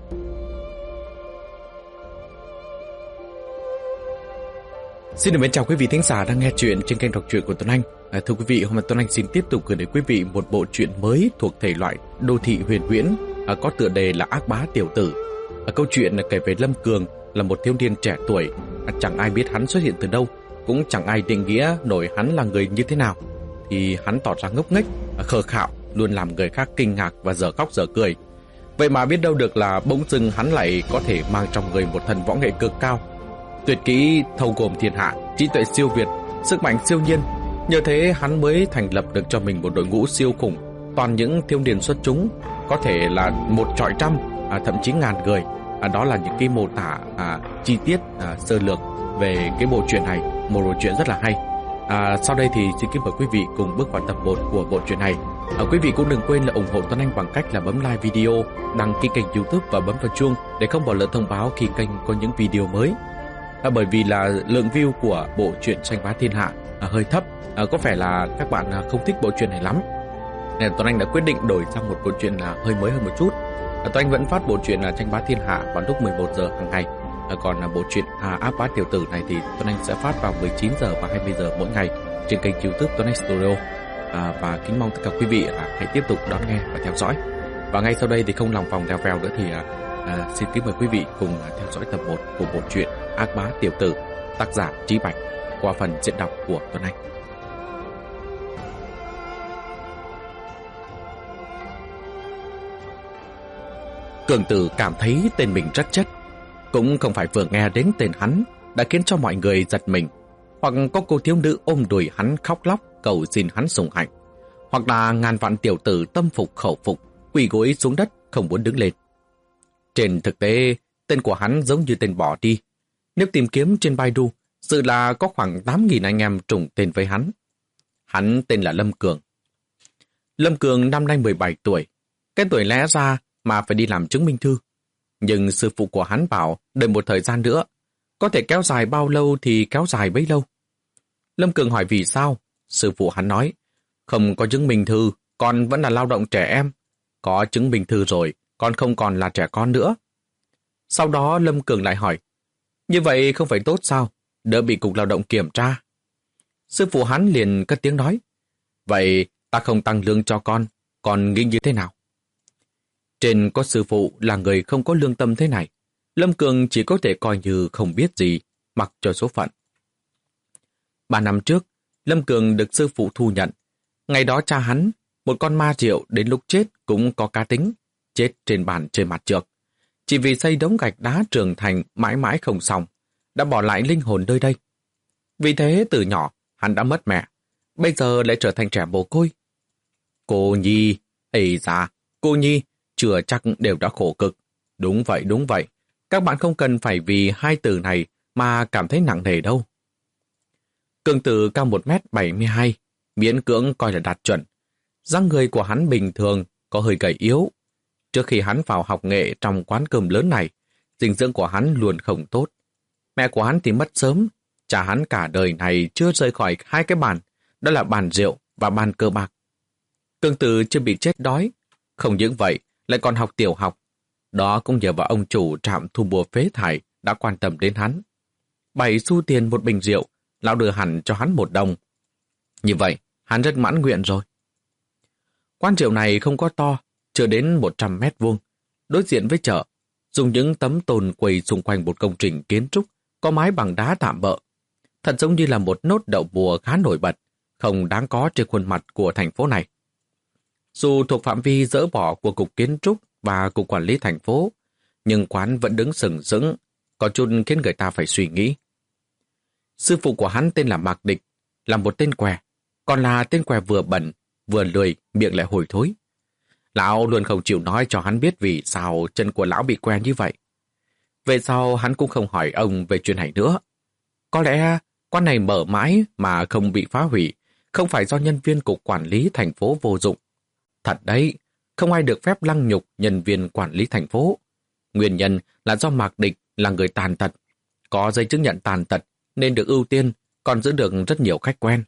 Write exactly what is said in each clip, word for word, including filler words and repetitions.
Xin được mến chào quý vị thính giả đang nghe chuyện trên kênh đọc truyện của Tuấn Anh. À, thưa quý vị, hôm nay Tuấn Anh xin tiếp tục gửi đến quý vị một bộ truyện mới thuộc thể loại đô thị huyền huyễn, à, có tựa đề là Ác Bá Tiểu Tử. À, câu chuyện kể về Lâm Cường là một thiếu niên trẻ tuổi, à, chẳng ai biết hắn xuất hiện từ đâu, cũng chẳng ai định nghĩa nổi hắn là người như thế nào. Thì hắn tỏ ra ngốc nghếch, à, khờ khạo, luôn làm người khác kinh ngạc và dở khóc dở cười. Vậy mà biết đâu được là bỗng dưng hắn lại có thể mang trong người một thần võ nghệ cực cao, tuyệt kỹ thâu gồm thiên hạ, trí tuệ siêu việt, sức mạnh siêu nhiên. Nhờ thế hắn mới thành lập được cho mình một đội ngũ siêu khủng, toàn những thiếu niên xuất chúng, có thể là một trọi trăm, à, thậm chí ngàn người. À, đó là những cái mô tả à, chi tiết à, sơ lược về cái bộ truyện này, một bộ truyện rất là hay. À, sau đây thì xin kính mời quý vị cùng bước vào tập một của bộ truyện này. À, quý vị cũng đừng quên là ủng hộ Tuấn Anh bằng cách là bấm like video, đăng ký kênh YouTube và bấm vào chuông để không bỏ lỡ thông báo khi kênh có những video mới. À, bởi vì là lượng view của bộ truyện Tranh Bá Thiên Hạ à, hơi thấp, à, có vẻ là các bạn à, không thích bộ truyện này lắm, nên Tuấn Anh đã quyết định đổi sang một bộ truyện à, hơi mới hơn một chút. À, Tuấn Anh vẫn phát bộ truyện là Tranh Bá Thiên Hạ vào lúc mười một giờ hàng ngày, à, còn à, bộ truyện à, Ác Bá Tiểu Tử này thì Tuấn Anh sẽ phát vào mười chín giờ và hai mươi giờ mỗi ngày trên kênh YouTube Tuấn Anh Studio. À, và kính mong tất cả quý vị à, hãy tiếp tục đón nghe và theo dõi. Và ngay sau đây thì không lòng vòng leo vèo nữa thì à, à, xin kính mời quý vị cùng à, theo dõi tập một của bộ truyện Ác Bá Tiểu Tử, tác giả Trí Bạch, qua phần diễn đọc của Tuấn Anh. Cường Tử cảm thấy tên mình rất chất, cũng không phải vừa nghe đến tên hắn đã khiến cho mọi người giật mình, hoặc có cô thiếu nữ ôm đùi hắn khóc lóc cầu xin hắn sủng hạnh, hoặc là ngàn vạn tiểu tử tâm phục khẩu phục quỳ gối xuống đất không muốn đứng lên. Trên thực tế, tên của hắn giống như tên bỏ đi. Nếu tìm kiếm trên Baidu, sự là có khoảng tám nghìn anh em trùng tên với hắn. Hắn tên là Lâm Cường. Lâm Cường năm nay mười bảy tuổi, cái tuổi lẽ ra mà phải đi làm chứng minh thư. Nhưng sư phụ của hắn bảo đợi một thời gian nữa, có thể kéo dài bao lâu thì kéo dài bấy lâu. Lâm Cường hỏi vì sao? Sư phụ hắn nói, không có chứng minh thư, con vẫn là lao động trẻ em. Có chứng minh thư rồi, con không còn là trẻ con nữa. Sau đó Lâm Cường lại hỏi, như vậy không phải tốt sao? Đỡ bị cục lao động kiểm tra. Sư phụ hắn liền cất tiếng nói, vậy ta không tăng lương cho con, con nghĩ như thế nào? Trên có sư phụ là người không có lương tâm thế này, Lâm Cường chỉ có thể coi như không biết gì, mặc cho số phận. Ba năm trước, Lâm Cường được sư phụ thu nhận. Ngày đó cha hắn, một con ma rượu đến lúc chết cũng có cá tính, chết trên bàn chơi mặt trược. Chỉ vì xây đống gạch đá trưởng thành mãi mãi không xong, đã bỏ lại linh hồn nơi đây. Vì thế từ nhỏ, hắn đã mất mẹ, bây giờ lại trở thành trẻ mồ côi. Cô Nhi, ây da, cô Nhi, chưa chắc đều đã khổ cực. Đúng vậy, đúng vậy. Các bạn không cần phải vì hai từ này mà cảm thấy nặng nề đâu. Cường Tử cao một mét bảy mươi hai, miễn cưỡng coi là đạt chuẩn. Dáng người của hắn bình thường, có hơi gầy yếu. Trước khi hắn vào học nghệ trong quán cơm lớn này, dinh dưỡng của hắn luôn không tốt. Mẹ của hắn thì mất sớm, cha hắn cả đời này chưa rời khỏi hai cái bàn, đó là bàn rượu và bàn cờ bạc. Cường Tử chưa bị chết đói, không những vậy lại còn học tiểu học. Đó cũng nhờ vào ông chủ trạm thu mua phế thải đã quan tâm đến hắn. Bảy xu tiền một bình rượu, lão đưa hẳn cho hắn một đồng. Như vậy, hắn rất mãn nguyện rồi. Quán rượu này không có to, chưa đến một trăm mét vuông, đối diện với chợ, dùng những tấm tôn quầy xung quanh một công trình kiến trúc có mái bằng đá tạm bợ. Thật giống như là một nốt đậu bùa khá nổi bật, không đáng có trên khuôn mặt của thành phố này. Dù thuộc phạm vi dỡ bỏ của Cục Kiến trúc và Cục Quản lý thành phố, nhưng quán vẫn đứng sừng sững, có chút khiến người ta phải suy nghĩ. Sư phụ của hắn tên là Mạc Địch, là một tên què, còn là tên què vừa bẩn, vừa lười, miệng lại hôi thối. Lão luôn không chịu nói cho hắn biết vì sao chân của lão bị què như vậy. Về sau hắn cũng không hỏi ông về chuyện này nữa. Có lẽ quán này mở mãi mà không bị phá hủy, không phải do nhân viên Cục Quản lý thành phố vô dụng. Thật đấy, không ai được phép lăng nhục nhân viên quản lý thành phố. Nguyên nhân là do Mạc Địch là người tàn tật, có giấy chứng nhận tàn tật nên được ưu tiên, còn giữ được rất nhiều khách quen.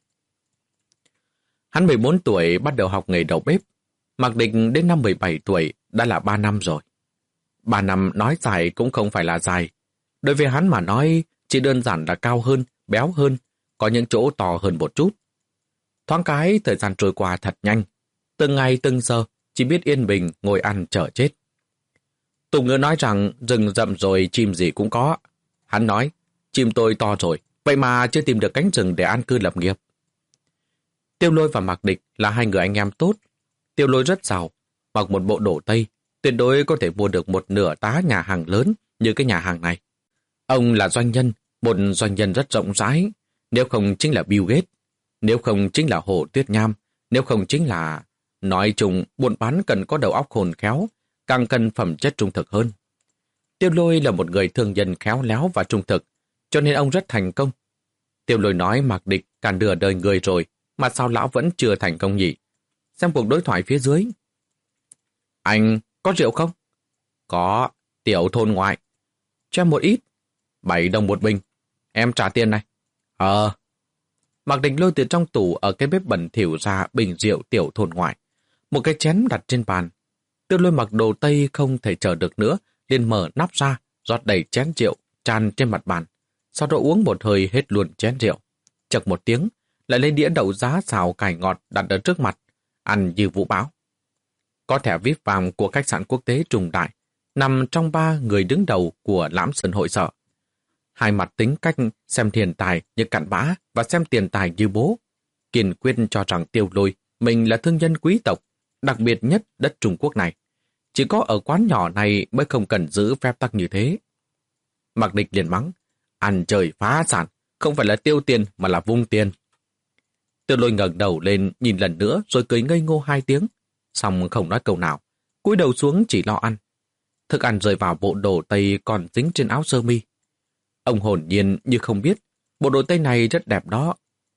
Hắn mười bốn tuổi bắt đầu học nghề đầu bếp, Mạc Địch đến năm mười bảy tuổi đã là ba năm rồi. Ba năm nói dài cũng không phải là dài. Đối với hắn mà nói, chỉ đơn giản là cao hơn, béo hơn, có những chỗ to hơn một chút. Thoáng cái, thời gian trôi qua thật nhanh. Từng ngày từng giờ, chỉ biết yên bình ngồi ăn chờ chết. Tục ngữ nói rằng rừng rậm rồi chim gì cũng có. Hắn nói, chim tôi to rồi, vậy mà chưa tìm được cánh rừng để an cư lập nghiệp. Tiêu Lôi và Mạc Địch là hai người anh em tốt. Tiêu Lôi rất giàu, mặc một bộ đồ tây, tuyệt đối có thể mua được một nửa tá nhà hàng lớn như cái nhà hàng này. Ông là doanh nhân, một doanh nhân rất rộng rãi, nếu không chính là Bill Gates, nếu không chính là Hồ Tuyết Nham, nếu không chính là... Nói chung, buôn bán cần có đầu óc khôn khéo, càng cần phẩm chất trung thực hơn. Tiêu Lôi là một người thương nhân khéo léo và trung thực, cho nên ông rất thành công. Tiêu Lôi nói Mạc Địch cả nửa đời người rồi, mà sao lão vẫn chưa thành công nhỉ? Xem cuộc đối thoại phía dưới. Anh có rượu không? Có, tiểu thôn ngoại. Cho em một ít. Bảy đồng một bình. Em trả tiền này. Ờ. Mạc Địch lôi từ trong tủ ở cái bếp bẩn thỉu ra bình rượu tiểu thôn ngoại. Một cái chén đặt trên bàn. Tiêu Lôi mặc đồ tây không thể chờ được nữa, liền mở nắp ra, rót đầy chén rượu, tràn trên mặt bàn. Sau đó uống một hơi hết luôn chén rượu. Chật một tiếng, lại lấy đĩa đậu giá xào cải ngọt đặt ở trước mặt, ăn như vũ bão. Có thẻ vê i pê vàng của khách sạn quốc tế Trung Đại, nằm trong ba người đứng đầu của Lãm Sơn hội sở. Hai mặt tính cách xem tiền tài như cặn bã và xem tiền tài như bố. Kiên quyết cho rằng Tiêu Lôi mình là thương nhân quý tộc, đặc biệt nhất đất Trung Quốc này. Chỉ có ở quán nhỏ này mới không cần giữ phép tắc như thế. Mạc Địch liền mắng, ăn chơi phá sản, không phải là tiêu tiền mà là vung tiền. Tiêu Lôi ngẩng đầu lên nhìn lần nữa rồi cười ngây ngô hai tiếng, xong không nói câu nào, cúi đầu xuống chỉ lo ăn. Thức ăn rơi vào bộ đồ tây còn dính trên áo sơ mi. Ông hồn nhiên như không biết, bộ đồ tây này rất đẹp đó.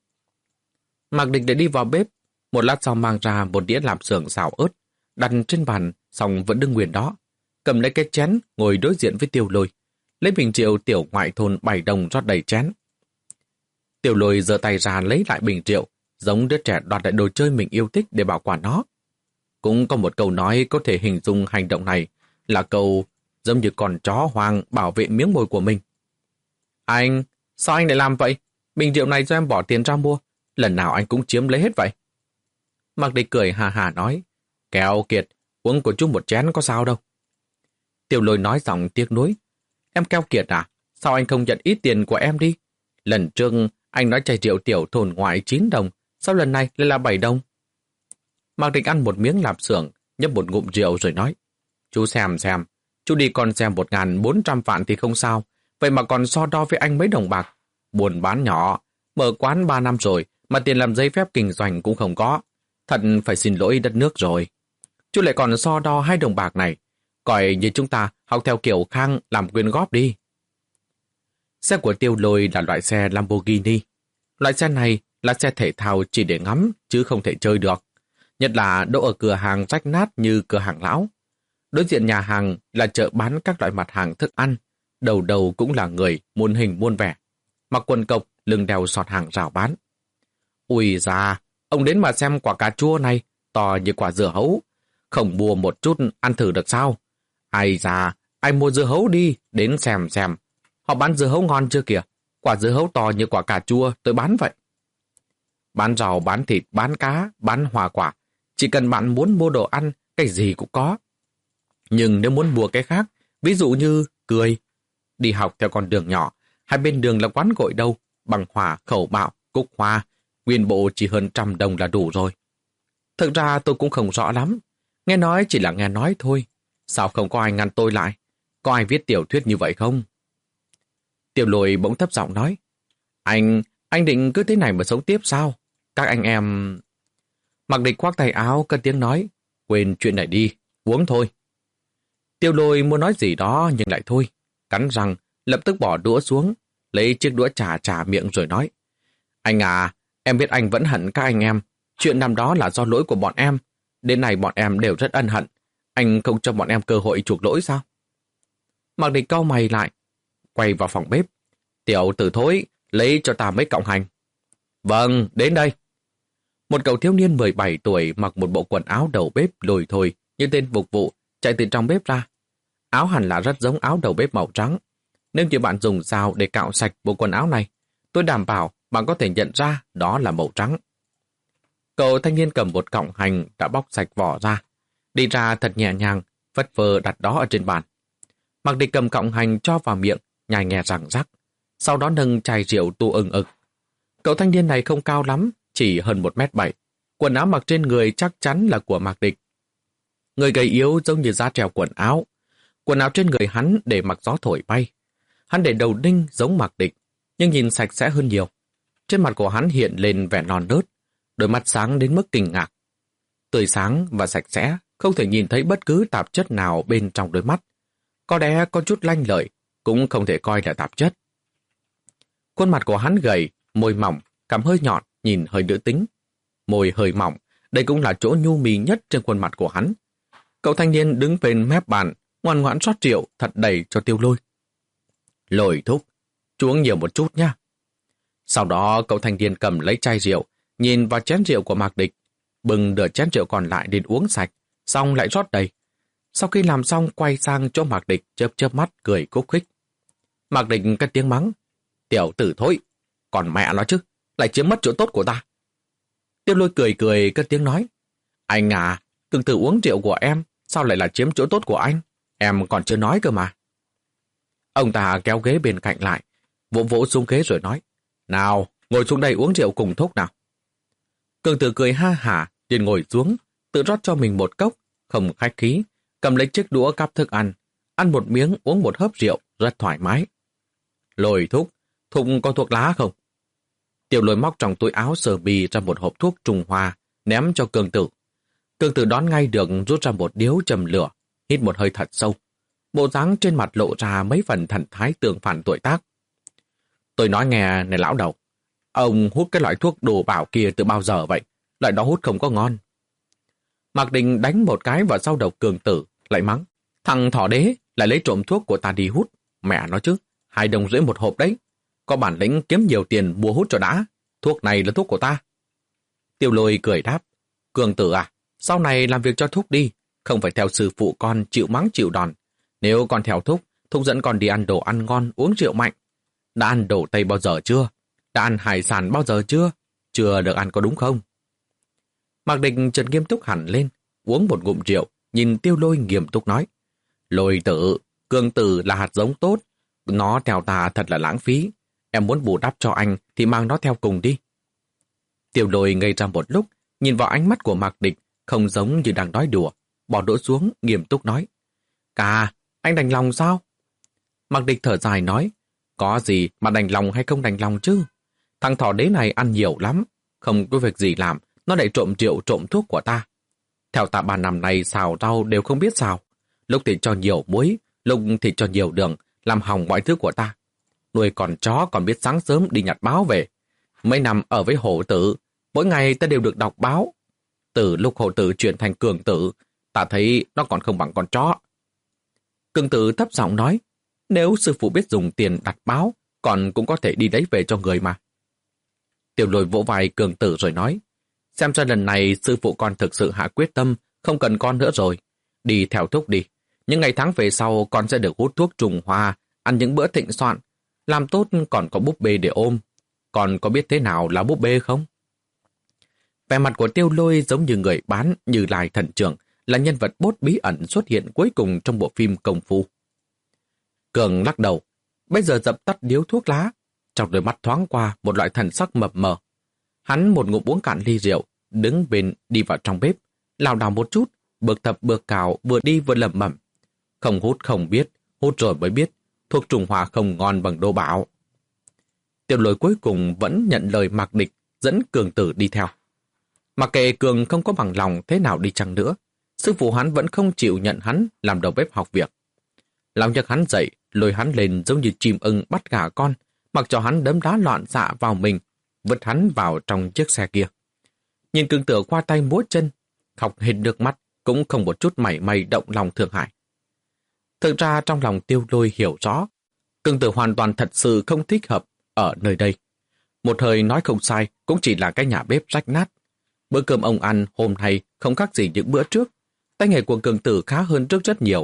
Mạc Địch để đi vào bếp, một lát sau mang ra một đĩa lạp xưởng xào ớt, đặt trên bàn, xong vẫn đứng nguyên đó. Cầm lấy cái chén, ngồi đối diện với Tiêu Lôi, lấy bình rượu tiểu ngoại thôn bảy đồng rót đầy chén. Tiêu Lôi giơ tay ra lấy lại bình rượu, giống đứa trẻ đoạt lại đồ chơi mình yêu thích để bảo quản nó. Cũng có một câu nói có thể hình dung hành động này, là câu giống như con chó hoang bảo vệ miếng mồi của mình. Anh, sao anh lại làm vậy? Bình rượu này do em bỏ tiền ra mua, lần nào anh cũng chiếm lấy hết vậy. Mạc Địch cười hà hà nói, Kẹo Kiệt, uống của chú một chén có sao đâu. Tiêu Lôi nói giọng tiếc nuối, em Keo Kiệt à, sao anh không nhận ít tiền của em đi? Lần trước anh nói chai rượu tiểu thôn ngoại chín đồng, sao lần này lại là bảy đồng? Mạc Địch ăn một miếng lạp xưởng, nhấp một ngụm rượu rồi nói, chú xem xem, chú đi còn xem một ngàn bốn trăm vạn thì không sao, vậy mà còn so đo với anh mấy đồng bạc. Buồn bán nhỏ, mở quán ba năm rồi, mà tiền làm giấy phép kinh doanh cũng không có. Thật phải xin lỗi đất nước rồi. Chú lại còn so đo hai đồng bạc này, coi như chúng ta học theo kiểu Khang làm quyên góp đi. Xe của Tiêu Lôi là loại xe Lamborghini. Loại xe này là xe thể thao chỉ để ngắm, chứ không thể chơi được. Nhất là đỗ ở cửa hàng rách nát như cửa hàng lão. Đối diện nhà hàng là chợ bán các loại mặt hàng thức ăn, đầu đầu cũng là người muôn hình muôn vẻ. Mặc quần cộc, lưng đeo sọt hàng rào bán. Ui da, ông đến mà xem quả cà chua này, to như quả dưa hấu. Không mua một chút ăn thử được sao? Ai da, anh mua dưa hấu đi, đến xem xem. Họ bán dưa hấu ngon chưa kìa? Quả dưa hấu to như quả cà chua, tôi bán vậy. Bán rau, bán thịt, bán cá, bán hoa quả. Chỉ cần bạn muốn mua đồ ăn, cái gì cũng có. Nhưng nếu muốn mua cái khác, ví dụ như cười, đi học theo con đường nhỏ, hai bên đường là quán gội đâu, bằng hòa, khẩu bạo, cúc hoa, nguyên bộ chỉ hơn trăm đồng là đủ rồi. Thực ra tôi cũng không rõ lắm, nghe nói chỉ là nghe nói thôi. Sao không có ai ngăn tôi lại? Có ai viết tiểu thuyết như vậy không? Tiểu Lôi bỗng thấp giọng nói, Anh, anh định cứ thế này mà sống tiếp sao? Các anh em... Mạc Địch khoác tay áo, cất tiếng nói, quên chuyện này đi, uống thôi. Tiêu Lôi muốn nói gì đó nhưng lại thôi, cắn răng, lập tức bỏ đũa xuống, lấy chiếc đũa trà trà miệng rồi nói, anh à, em biết anh vẫn hận các anh em, chuyện năm đó là do lỗi của bọn em, đến nay bọn em đều rất ân hận, anh không cho bọn em cơ hội chuộc lỗi sao? Mạc Địch cau mày lại, quay vào phòng bếp, tiểu tử thối, lấy cho ta mấy cọng hành. Vâng, đến đây. Một cậu thiếu niên mười bảy tuổi mặc một bộ quần áo đầu bếp lồi thôi như tên phục vụ chạy từ trong bếp ra. Áo hẳn là rất giống áo đầu bếp màu trắng. Nếu như bạn dùng dao để cạo sạch bộ quần áo này, tôi đảm bảo bạn có thể nhận ra đó là màu trắng. Cậu thanh niên cầm một cọng hành đã bóc sạch vỏ ra, đi ra thật nhẹ nhàng, phất phơ đặt đó ở trên bàn. Mạc Địch cầm cọng hành cho vào miệng, nhai nghe răng rắc, sau đó nâng chai rượu tu ưng ực. Cậu thanh niên này không cao lắm, chỉ hơn một mét bảy. Quần áo mặc trên người chắc chắn là của Mạc Địch. Người gầy yếu giống như da treo quần áo. Quần áo trên người hắn để mặc gió thổi bay. Hắn để đầu đinh giống Mạc Địch, nhưng nhìn sạch sẽ hơn nhiều. Trên mặt của hắn hiện lên vẻ non nớt, đôi mắt sáng đến mức kinh ngạc. Tươi sáng và sạch sẽ, không thể nhìn thấy bất cứ tạp chất nào bên trong đôi mắt. Có lẽ có chút lanh lợi, cũng không thể coi là tạp chất. Khuôn mặt của hắn gầy, môi mỏng, cằm hơi nhọn, nhìn hơi nữ tính. Môi hơi mỏng, đây cũng là chỗ nhu mì nhất trên khuôn mặt của hắn. Cậu thanh niên đứng bên mép bàn, ngoan ngoãn rót rượu thật đầy cho Tiêu Lôi. Lôi thúc, chú uống nhiều một chút nha. Sau đó cậu thanh niên cầm lấy chai rượu, nhìn vào chén rượu của Mạc Địch, bưng nửa chén rượu còn lại đến uống sạch, xong lại rót đầy. Sau khi làm xong quay sang chỗ Mạc Địch chớp chớp mắt cười khúc khích. Mạc Địch cất tiếng mắng, tiểu tử thối, còn mẹ nó chứ, lại chiếm mất chỗ tốt của ta. Tiêu Lôi cười cười cất tiếng nói, anh à, từng từ uống rượu của em, sao lại là chiếm chỗ tốt của anh? Em còn chưa nói cơ mà. Ông ta kéo ghế bên cạnh lại, vỗ vỗ xuống ghế rồi nói, nào, ngồi xuống đây uống rượu cùng Thúc nào. Cường Tử cười ha hả, liền ngồi xuống, tự rót cho mình một cốc, không khách khí, cầm lấy chiếc đũa cắp thức ăn, ăn một miếng uống một hớp rượu, rất thoải mái. Lôi Thúc, Thúc có thuốc lá không? Tiểu Lôi móc trong túi áo sờ bì ra một hộp thuốc Trung Hoa, ném cho Cường Tử. Cường Tử đón ngay được, rút ra một điếu châm lửa, hít một hơi thật sâu. Bộ dáng trên mặt lộ ra mấy phần thần thái tương phản tuổi tác. Tôi nói nghe này lão đầu, ông hút cái loại thuốc đồ bảo kia từ bao giờ vậy? Loại đó hút không có ngon. Mạc Đình đánh một cái vào sau đầu Cường Tử, lại mắng. Thằng thỏ đế lại lấy trộm thuốc của ta đi hút. Mẹ nó chứ, hai đồng rưỡi một hộp đấy. Có bản lĩnh kiếm nhiều tiền mua hút cho đã. Thuốc này là thuốc của ta. Tiêu Lôi cười đáp. Cường Tử à, sau này làm việc cho Thúc đi. Không phải theo sư phụ con chịu mắng chịu đòn. Nếu con theo Thúc, Thúc dẫn con đi ăn đồ ăn ngon, uống rượu mạnh. Đã ăn đồ Tây bao giờ chưa? Đã ăn hải sản bao giờ chưa? Chưa được ăn có đúng không? Mạc Địch chợt nghiêm túc hẳn lên, uống một ngụm rượu, nhìn Tiêu Lôi nghiêm túc nói. Lôi Tử, Cường Tử là hạt giống tốt, nó theo ta thật là lãng phí. Em muốn bù đắp cho anh thì mang nó theo cùng đi. Tiêu Lôi ngây ra một lúc, nhìn vào ánh mắt của Mạc Địch, không giống như đang nói đùa, bỏ đũa xuống, nghiêm túc nói. Ca, anh đành lòng sao? Mạc Địch thở dài nói, có gì mà đành lòng hay không đành lòng chứ? Thằng thỏ đế này ăn nhiều lắm, không có việc gì làm, nó lại trộm rượu trộm thuốc của ta. Theo ta ba năm nay xào rau đều không biết xào, lúc thì cho nhiều muối, lúc thì cho nhiều đường, làm hỏng mọi thứ của ta. Nuôi con chó còn biết sáng sớm đi nhặt báo về. Mấy năm ở với hổ tử, mỗi ngày ta đều được đọc báo. Từ lúc hổ tử chuyển thành Cường Tử, ta thấy nó còn không bằng con chó. Cường Tử thấp giọng nói, nếu sư phụ biết dùng tiền đặt báo, còn cũng có thể đi lấy về cho người mà. Tiểu Lôi vỗ vai Cường Tử rồi nói, xem ra lần này sư phụ con thực sự hạ quyết tâm, không cần con nữa rồi. Đi theo Thúc đi. Những ngày tháng về sau con sẽ được hút thuốc Trung Hoa, ăn những bữa thịnh soạn. Làm tốt còn có búp bê để ôm. Con có biết thế nào là búp bê không? Vẻ mặt của Tiêu Lôi giống như người bán Như Lai Thần Trưởng, là nhân vật bốt bí ẩn xuất hiện cuối cùng trong bộ phim Công Phu. Cường lắc đầu, bây giờ dập tắt điếu thuốc lá, trong đôi mắt thoáng qua một loại thần sắc mập mờ. Hắn một ngụm uống cạn ly rượu, đứng bên đi vào trong bếp, lảo đảo một chút, bước thập bước cào, vừa đi vừa lẩm bẩm. Không hút không biết, hút rồi mới biết, thuốc Trung Hoa không ngon bằng Đô Bảo. Tiểu Lôi cuối cùng vẫn nhận lời Mạc Địch, dẫn Cường Tử đi theo. Mặc kệ Cường không có bằng lòng thế nào đi chăng nữa, sư phụ hắn vẫn không chịu nhận hắn làm đầu bếp học việc. Lòng nhấc hắn dậy, lôi hắn lên giống như chim ưng bắt gà con, mặc cho hắn đấm đá loạn xạ vào mình, vứt hắn vào trong chiếc xe kia. Nhìn Cường Tử qua tay múa chân, khóc hết nước mắt, cũng không một chút mảy may động lòng thương hại. Thực ra trong lòng Tiêu Lôi hiểu rõ, Cường Tử hoàn toàn thật sự không thích hợp ở nơi đây. Một hơi nói không sai, cũng chỉ là cái nhà bếp rách nát. Bữa cơm ông ăn hôm nay không khác gì những bữa trước. Tay nghề của Cường Tử khá hơn trước rất nhiều.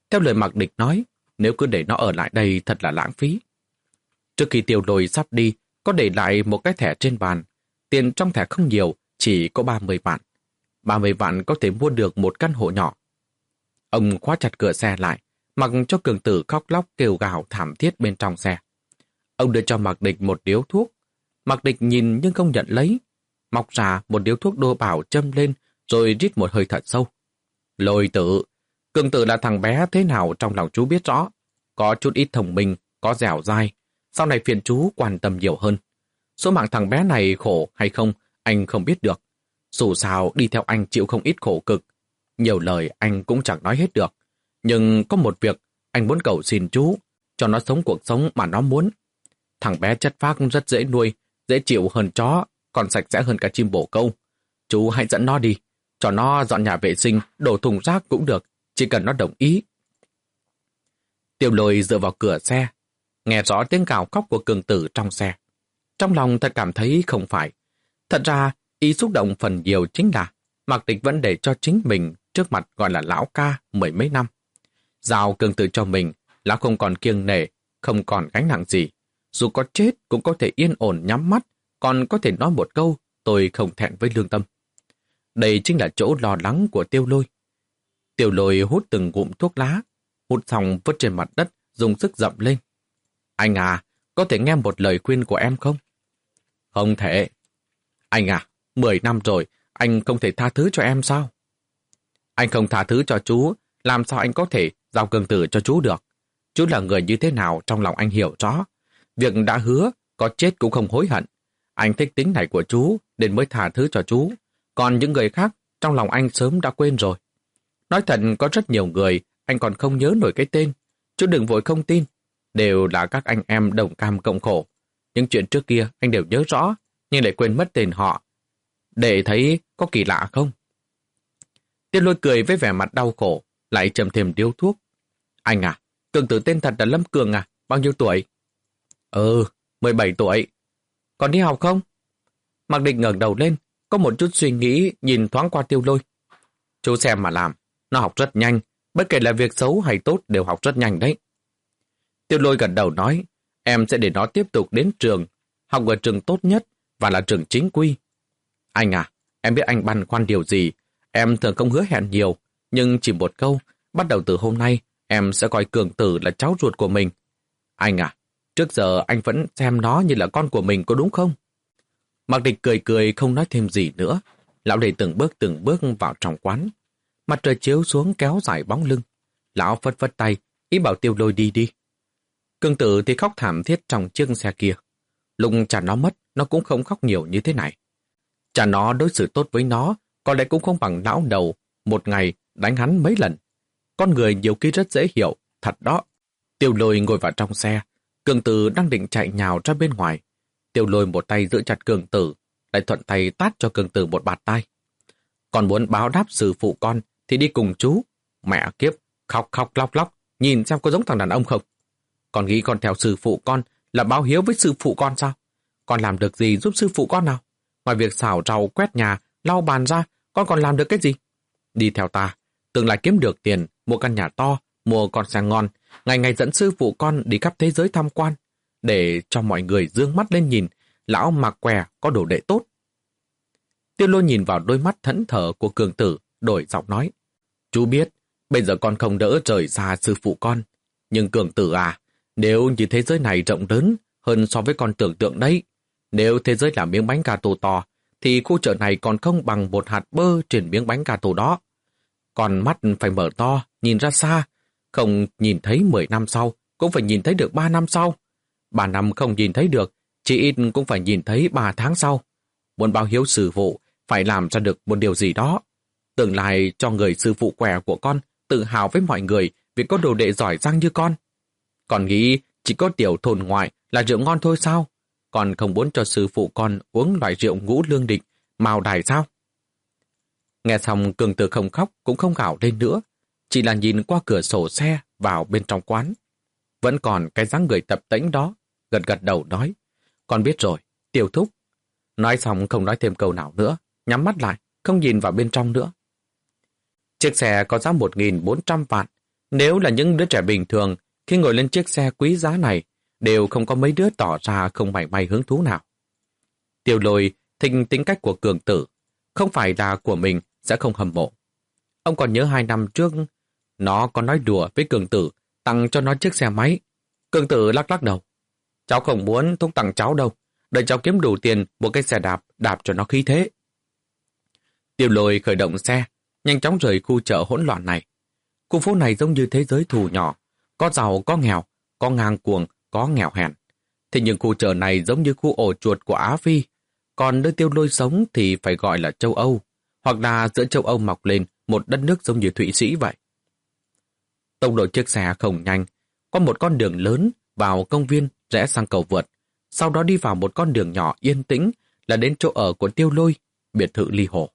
Theo lời Mạc Địch nói, nếu cứ để nó ở lại đây thật là lãng phí. Trước khi Tiêu Lôi sắp đi, có để lại một cái thẻ trên bàn. Tiền trong thẻ không nhiều, chỉ có ba mươi vạn. ba mươi vạn có thể mua được một căn hộ nhỏ. Ông khóa chặt cửa xe lại, mặc cho Cường Tử khóc lóc kêu gào thảm thiết bên trong xe. Ông đưa cho Mạc Địch một điếu thuốc. Mạc Địch nhìn nhưng không nhận lấy. Móc ra một điếu thuốc đô bảo châm lên, rồi rít một hơi thật sâu. Lôi Tử, Cường Tử là thằng bé thế nào trong lòng chú biết rõ. Có chút ít thông minh, có dẻo dai. Sau này phiền chú quan tâm nhiều hơn. Số mạng thằng bé này khổ hay không, anh không biết được. Dù sao đi theo anh chịu không ít khổ cực. Nhiều lời anh cũng chẳng nói hết được. Nhưng có một việc, anh muốn cầu xin chú, cho nó sống cuộc sống mà nó muốn. Thằng bé chất phác rất dễ nuôi, dễ chịu hơn chó, còn sạch sẽ hơn cả chim bồ câu. Chú hãy dẫn nó đi, cho nó dọn nhà vệ sinh, đổ thùng rác cũng được, chỉ cần nó đồng ý. Tiêu Lôi dựa vào cửa xe, nghe rõ tiếng gào khóc của Cường Tử trong xe. Trong lòng thật cảm thấy không phải. Thật ra, ý xúc động phần nhiều chính là Mạc Địch vẫn để cho chính mình trước mặt gọi là lão ca mười mấy năm. Giao Cường Tử cho mình, lão không còn kiêng nể, không còn gánh nặng gì. Dù có chết cũng có thể yên ổn nhắm mắt, còn có thể nói một câu, tôi không thẹn với lương tâm. Đây chính là chỗ lo lắng của Tiêu Lôi. Tiêu Lôi hút từng ngụm thuốc lá, hút xong vứt trên mặt đất, dùng sức dậm lên. Anh à, có thể nghe một lời khuyên của em không? Không thể. Anh à, mười năm rồi, anh không thể tha thứ cho em sao? Anh không tha thứ cho chú, làm sao anh có thể giao Cường Tử cho chú được? Chú là người như thế nào trong lòng anh hiểu rõ. Việc đã hứa, có chết cũng không hối hận. Anh thích tính này của chú, nên mới tha thứ cho chú. Còn những người khác, trong lòng anh sớm đã quên rồi. Nói thật, có rất nhiều người, anh còn không nhớ nổi cái tên. Chú đừng vội không tin. Đều là các anh em đồng cam cộng khổ. Những chuyện trước kia anh đều nhớ rõ, nhưng lại quên mất tên họ. Để thấy có kỳ lạ không? Tiêu Lôi cười với vẻ mặt đau khổ, lại châm thêm điếu thuốc. Anh à, Cường Tử tên thật là Lâm Cường à, bao nhiêu tuổi? Ừ, mười bảy tuổi. Còn đi học không? Mạc Địch ngẩng đầu lên, có một chút suy nghĩ nhìn thoáng qua Tiêu Lôi. Chú xem mà làm, nó học rất nhanh, bất kể là việc xấu hay tốt đều học rất nhanh đấy. Tiêu Lôi gật đầu nói, em sẽ để nó tiếp tục đến trường, học ở trường tốt nhất và là trường chính quy. Anh à, em biết anh băn khoăn điều gì, em thường không hứa hẹn nhiều, nhưng chỉ một câu, bắt đầu từ hôm nay, em sẽ coi Cường Tử là cháu ruột của mình. Anh à, trước giờ anh vẫn xem nó như là con của mình có đúng không? Mạc Địch cười cười không nói thêm gì nữa. Lão để từng bước từng bước vào trong quán. Mặt trời chiếu xuống kéo dài bóng lưng. Lão phất phất tay, ý bảo Tiêu Lôi đi đi. Cường Tử thì khóc thảm thiết trong chiếc xe kia. Lúc cha nó mất, nó cũng không khóc nhiều như thế này. Cha nó đối xử tốt với nó, có lẽ cũng không bằng lão đầu, một ngày đánh hắn mấy lần. Con người nhiều khi rất dễ hiểu, thật đó. Tiêu Lôi ngồi vào trong xe, Cường Tử đang định chạy nhào ra bên ngoài. Tiêu Lôi một tay giữ chặt Cường Tử, lại thuận tay tát cho Cường Tử một bạt tai. Còn muốn báo đáp sư phụ con thì đi cùng chú. Mẹ kiếp, khóc khóc lóc lóc, nhìn xem có giống thằng đàn ông không. Con nghĩ con theo sư phụ con là báo hiếu với sư phụ con sao? Con làm được gì giúp sư phụ con nào? Ngoài việc xào rau, quét nhà, lau bàn ra, con còn làm được cái gì? Đi theo ta, tương lai kiếm được tiền, mua căn nhà to, mua con xe ngon, ngày ngày dẫn sư phụ con đi khắp thế giới tham quan, để cho mọi người dương mắt lên nhìn, lão Mạc Què có đồ đệ tốt. Tiêu Lôi nhìn vào đôi mắt thẫn thờ của Cường Tử, đổi giọng nói. Chú biết, bây giờ con không đỡ rời xa sư phụ con. Nhưng Cường Tử à, nếu như thế giới này rộng lớn hơn so với con tưởng tượng đấy, nếu thế giới là miếng bánh gà tổ to, thì khu chợ này còn không bằng một hạt bơ trên miếng bánh gà tổ đó. Còn mắt phải mở to, nhìn ra xa, không nhìn thấy mười năm sau, cũng phải nhìn thấy được ba năm sau. Ba năm không nhìn thấy được, chỉ ít cũng phải nhìn thấy ba tháng sau. Muốn báo hiếu sư phụ, phải làm ra được một điều gì đó. Tương lai cho người sư phụ què của con tự hào với mọi người vì có đồ đệ giỏi giang như con. Còn nghĩ chỉ có tiểu thôn ngoại là rượu ngon thôi sao? Còn không muốn cho sư phụ con uống loại rượu ngũ lương địch, màu đài sao? Nghe xong Cường Tử không khóc cũng không gào lên nữa, chỉ là nhìn qua cửa sổ xe vào bên trong quán. Vẫn còn cái dáng người tập tễnh đó, gật gật đầu nói, con biết rồi, Tiêu thúc. Nói xong không nói thêm câu nào nữa, nhắm mắt lại, không nhìn vào bên trong nữa. Chiếc xe có giá một nghìn bốn trăm vạn, Nếu là những đứa trẻ bình thường, khi ngồi lên chiếc xe quý giá này, đều không có mấy đứa tỏ ra không mảy may hứng thú nào. Tiêu Lôi thích tính cách của Cường Tử, không phải là của mình sẽ không hâm mộ. Ông còn nhớ hai năm trước, nó có nói đùa với Cường Tử tặng cho nó chiếc xe máy. Cường Tử lắc lắc đầu. Cháu không muốn Thúc tặng cháu đâu, đợi cháu kiếm đủ tiền một cái xe đạp, đạp cho nó khí thế. Tiêu Lôi khởi động xe, nhanh chóng rời khu chợ hỗn loạn này. Khu phố này giống như thế giới thù nhỏ, có giàu có nghèo, có ngang cuồng, có nghèo hèn. Thế nhưng khu chợ này giống như khu ổ chuột của Á Phi, còn nơi Tiêu Lôi sống thì phải gọi là châu Âu, hoặc là giữa châu Âu mọc lên một đất nước giống như Thụy Sĩ vậy. Tốc độ chiếc xe không nhanh, có một con đường lớn vào công viên rẽ sang cầu vượt, sau đó đi vào một con đường nhỏ yên tĩnh là đến chỗ ở của Tiêu Lôi, biệt thự Ly Hồ.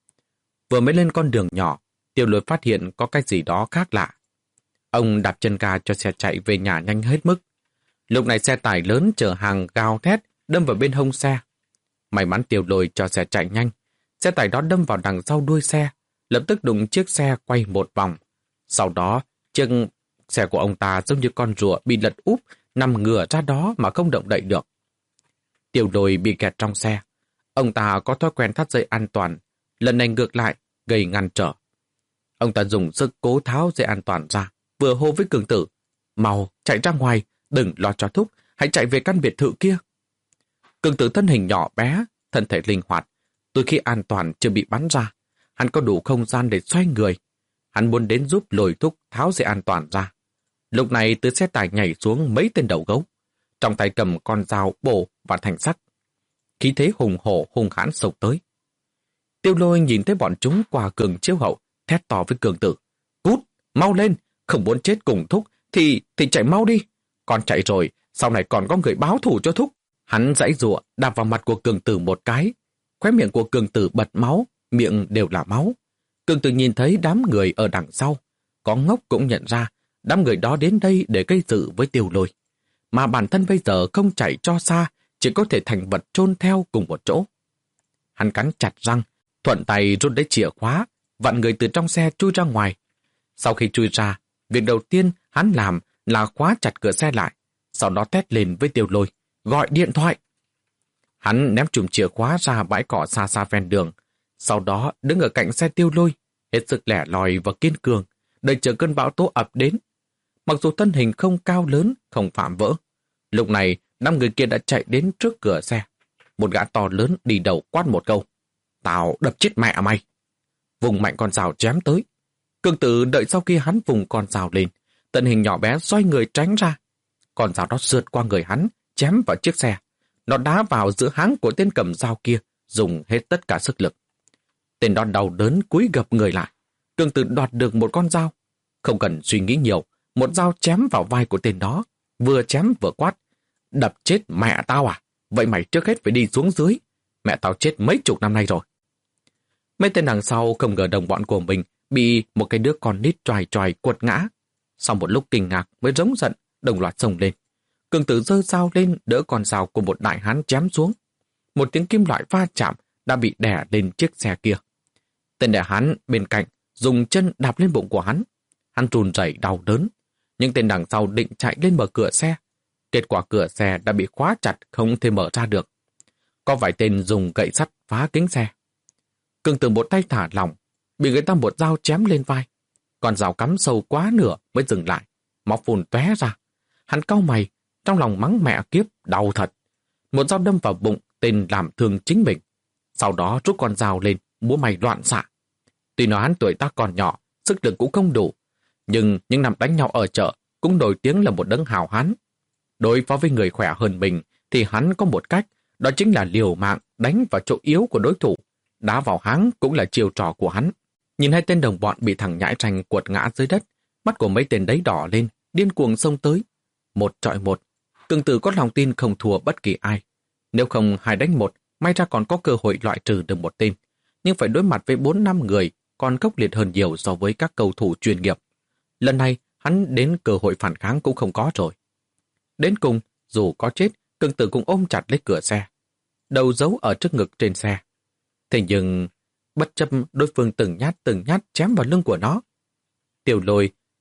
Vừa mới lên con đường nhỏ, Tiêu Lôi phát hiện có cái gì đó khác lạ. Ông đạp chân ga cho xe chạy về nhà nhanh hết mức. Lúc này xe tải lớn chở hàng gào thét đâm vào bên hông xe. May mắn Tiêu Lôi cho xe chạy nhanh. Xe tải đó đâm vào đằng sau đuôi xe, lập tức đụng chiếc xe quay một vòng. Sau đó, chiếc xe của ông ta giống như con rùa bị lật úp, nằm ngửa ra đó mà không động đậy được. Tiêu Lôi bị kẹt trong xe. Ông ta có thói quen thắt dây an toàn, lần này ngược lại, gây ngăn trở. Ông ta dùng sức cố tháo dây an toàn ra, vừa hô với Cường Tử. Mau, chạy ra ngoài, đừng lo cho Thúc, hãy chạy về căn biệt thự kia. Cường Tử thân hình nhỏ bé, thân thể linh hoạt. Từ khi an toàn chưa bị bắn ra, hắn có đủ không gian để xoay người. Hắn muốn đến giúp Lôi Thúc tháo dây an toàn ra. Lúc này từ xe tải nhảy xuống mấy tên đầu gấu, trong tay cầm con dao bổ và thanh sắt. Khí thế hùng hổ hung hãn sộc tới. Tiêu Lôi nhìn thấy bọn chúng qua cường chiếu hậu, thét to với Cường Tử. Cút, mau lên, không muốn chết cùng Thúc, thì thì chạy mau đi. Con chạy rồi, sau này còn có người báo thù cho Thúc. Hắn giãy giụa đạp vào mặt của Cường Tử một cái. Khóe miệng của Cường Tử bật máu, miệng đều là máu. Cường Tử nhìn thấy đám người ở đằng sau. Có ngốc cũng nhận ra, đám người đó đến đây để gây sự với Tiêu Lôi. Mà bản thân bây giờ không chạy cho xa, chỉ có thể thành vật chôn theo cùng một chỗ. Hắn cắn chặt răng, thuận tay rút lấy chìa khóa, vặn người từ trong xe chui ra ngoài. Sau khi chui ra, việc đầu tiên hắn làm là khóa chặt cửa xe lại, sau đó thét lên với Tiêu Lôi, gọi điện thoại. Hắn ném chùm chìa khóa ra bãi cỏ xa xa ven đường, sau đó đứng ở cạnh xe Tiêu Lôi, hết sức lẻ loi và kiên cường, đợi chờ cơn bão tố ập đến. Mặc dù thân hình không cao lớn, không phạm vỡ, lúc này năm người kia đã chạy đến trước cửa xe. Một gã to lớn đi đầu quát một câu. Tao đập chết mẹ mày. Vùng mạnh con dao chém tới. Cường Tử đợi sau khi hắn vùng con dao lên, thân hình nhỏ bé xoay người tránh ra. Con dao đó sượt qua người hắn, chém vào chiếc xe. Nó đá vào giữa háng của tên cầm dao kia, dùng hết tất cả sức lực. Tên đó đau đớn cúi gập người lại. Cường Tử đoạt được một con dao. Không cần suy nghĩ nhiều, một dao chém vào vai của tên đó, vừa chém vừa quát. Đập chết mẹ tao à? Vậy mày trước hết phải đi xuống dưới. Mẹ tao chết mấy chục năm nay rồi. Mấy tên đằng sau không ngờ đồng bọn của mình bị một cái đứa con nít choài choài quật ngã. Sau một lúc kinh ngạc mới rống giận, đồng loạt xông lên. Cường Tử giơ dao lên đỡ con dao của một đại hán chém xuống. Một tiếng kim loại va chạm đã bị đè lên chiếc xe kia. Tên đại hán bên cạnh dùng chân đạp lên bụng của hắn. Hắn run rẩy đau đớn. Nhưng tên đằng sau định chạy lên mở cửa xe. Kết quả cửa xe đã bị khóa chặt, không thể mở ra được. Có vài tên dùng gậy sắt phá kính xe. Cường Tử một tay thả lỏng, bị người ta một dao chém lên vai. Còn dao cắm sâu quá nửa mới dừng lại, máu phun tóe ra. Hắn cau mày, trong lòng mắng mẹ kiếp, đau thật. Một dao đâm vào bụng tên làm thương chính mình. Sau đó rút con dao lên, múa may loạn xạ. Tuy nói hắn tuổi tác còn nhỏ, sức lực cũng không đủ, nhưng những năm đánh nhau ở chợ cũng nổi tiếng là một đấng hào hán. Đối phó với người khỏe hơn mình thì hắn có một cách, đó chính là liều mạng đánh vào chỗ yếu của đối thủ. Đá vào háng cũng là chiêu trò của hắn. Nhìn hai tên đồng bọn bị thằng nhãi ranh quật ngã dưới đất, mắt của mấy tên đấy đỏ lên, điên cuồng xông tới. Một trọi một, Cường Tử có lòng tin không thua bất kỳ ai. Nếu không hai đánh một, may ra còn có cơ hội loại trừ được một tên. Nhưng phải đối mặt với bốn năm người, còn khốc liệt hơn nhiều so với các cầu thủ chuyên nghiệp. Lần này, hắn đến cơ hội phản kháng cũng không có rồi. Đến cùng, dù có chết, Cường Tử cũng ôm chặt lấy cửa xe, đầu giấu ở trước ngực trên xe. Thế nhưng, bất chấp đối phương từng nhát từng nhát chém vào lưng của nó. Tiểu Lôi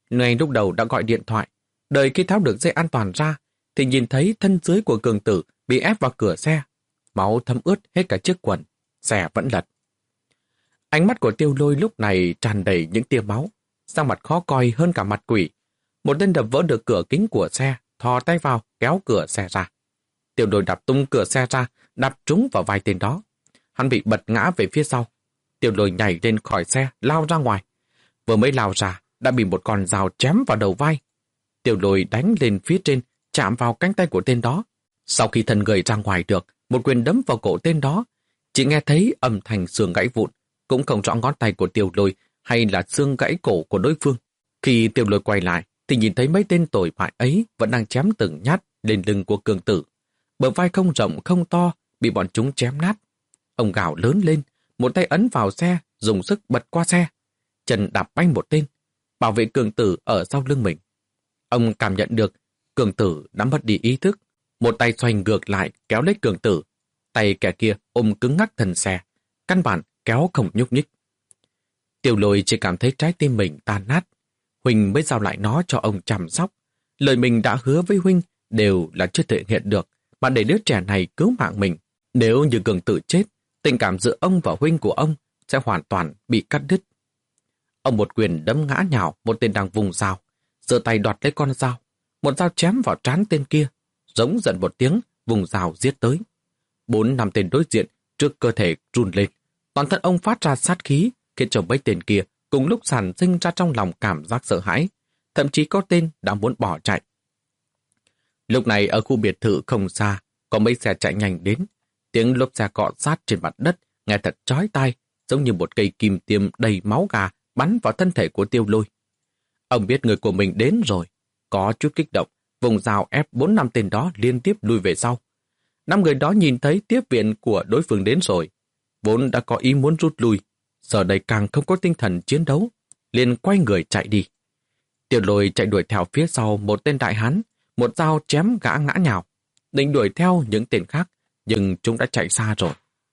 Ngay lúc đầu đã gọi điện thoại, đợi khi tháo được dây an toàn ra, thì nhìn thấy thân dưới của Cường Tử bị ép vào cửa xe. Máu thấm ướt hết cả chiếc quần, xe vẫn lật. Ánh mắt của Tiêu Lôi lúc này tràn đầy những tia máu, sắc mặt khó coi hơn cả mặt quỷ. Một tên đập vỡ được cửa kính của xe, thò tay vào kéo cửa xe ra. Tiêu Lôi đạp tung cửa xe ra, đạp trúng vào vai tên đó. Hắn bị bật ngã về phía sau. Tiêu Lôi nhảy lên khỏi xe, lao ra ngoài. Vừa mới lao ra, đã bị một con dao chém vào đầu vai. Tiêu Lôi đánh lên phía trên, chạm vào cánh tay của tên đó. Sau khi thân người ra ngoài được, một quyền đấm vào cổ tên đó. Chỉ nghe thấy âm thanh xương gãy vụn, cũng không rõ ngón tay của Tiêu Lôi hay là xương gãy cổ của đối phương. Khi Tiêu Lôi quay lại, thì nhìn thấy mấy tên tồi bại ấy vẫn đang chém từng nhát lên lưng của Cường Tử. Bờ vai không rộng không to, bị bọn chúng chém nát. Ông gào lớn lên, một tay ấn vào xe, dùng sức bật qua xe. Chân đạp banh một tên, bảo vệ Cường Tử ở sau lưng mình. Ông cảm nhận được Cường Tử đã mất đi ý thức. Một tay xoay ngược lại kéo lấy Cường Tử. Tay kẻ kia ôm cứng ngắc thân xe, căn bản kéo không nhúc nhích. Tiêu Lôi chỉ cảm thấy trái tim mình tan nát. Huynh mới giao lại nó cho ông chăm sóc. Lời mình đã hứa với Huynh đều là chưa thực hiện được, mà để đứa trẻ này cứu mạng mình. Nếu như Cường Tử chết, tình cảm giữa ông và Huynh của ông sẽ hoàn toàn bị cắt đứt. Ông một quyền đấm ngã nhào một tên đang vùng dao, giơ tay đoạt lấy con dao. Một dao chém vào trán tên kia, giống giận một tiếng, vùng dao giết tới. Bốn năm tên đối diện trước cơ thể run lên. Toàn thân ông phát ra sát khí, khiến cho mấy tên kia cùng lúc sản sinh ra trong lòng cảm giác sợ hãi. Thậm chí có tên đã muốn bỏ chạy. Lúc này ở khu biệt thự không xa, có mấy xe chạy nhanh đến. Tiếng lốp xe cọ sát trên mặt đất nghe thật chói tai, giống như một cây kim tiêm đầy máu gà bắn vào thân thể của Tiêu Lôi. Ông biết người của mình đến rồi, có chút kích động, vùng dao ép bốn năm tên đó liên tiếp lùi về sau. Năm người đó nhìn thấy tiếp viện của đối phương đến rồi, vốn đã có ý muốn rút lui, giờ đây càng không có tinh thần chiến đấu, liền quay người chạy đi. Tiêu Lôi chạy đuổi theo phía sau một tên đại hán, một dao chém gã ngã nhào, định đuổi theo những tên khác, nhưng chúng đã chạy xa rồi.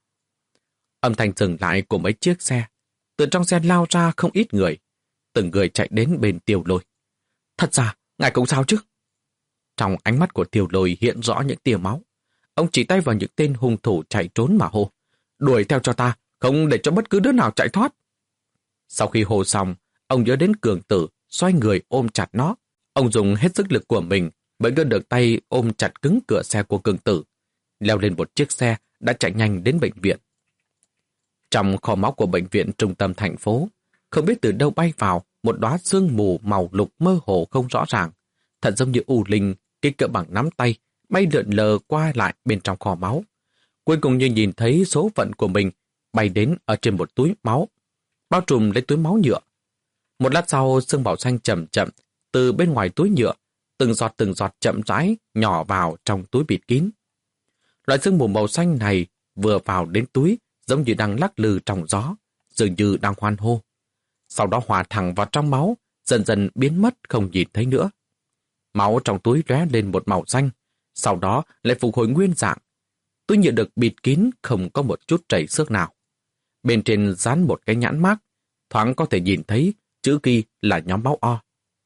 Âm thanh dừng lại của mấy chiếc xe, từ trong xe lao ra không ít người, từng người chạy đến bên Tiêu Lôi. Thật ra, ngài cũng sao chứ? Trong ánh mắt của Tiêu Lôi hiện rõ những tia máu. Ông chỉ tay vào những tên hung thủ chạy trốn mà hô. Đuổi theo cho ta, không để cho bất cứ đứa nào chạy thoát. Sau khi hô xong, ông nhớ đến Cường Tử, xoay người ôm chặt nó. Ông dùng hết sức lực của mình mới đưa được tay ôm chặt cứng cửa xe của Cường Tử, leo lên một chiếc xe đã chạy nhanh đến bệnh viện. Trong kho máu của bệnh viện trung tâm thành phố, không biết từ đâu bay vào một đóa sương mù màu lục mơ hồ không rõ ràng, thật giống như u linh kích cỡ bằng nắm tay, bay lượn lờ qua lại bên trong kho máu. Cuối cùng như nhìn thấy số phận của mình bay đến ở trên một túi máu, bao trùm lấy túi máu nhựa. Một lát sau, sương màu xanh chậm chậm từ bên ngoài túi nhựa, từng giọt từng giọt chậm rãi nhỏ vào trong túi bịt kín. Loại sương mù màu xanh này vừa vào đến túi giống như đang lắc lư trong gió, dường như đang hoan hô. Sau đó hòa thẳng vào trong máu, dần dần biến mất không nhìn thấy nữa. Máu trong túi lóe lên một màu xanh, sau đó lại phục hồi nguyên dạng. Túi nhựa được bịt kín không có một chút chảy xước nào. Bên trên dán một cái nhãn mác, thoáng có thể nhìn thấy chữ ghi là nhóm máu O.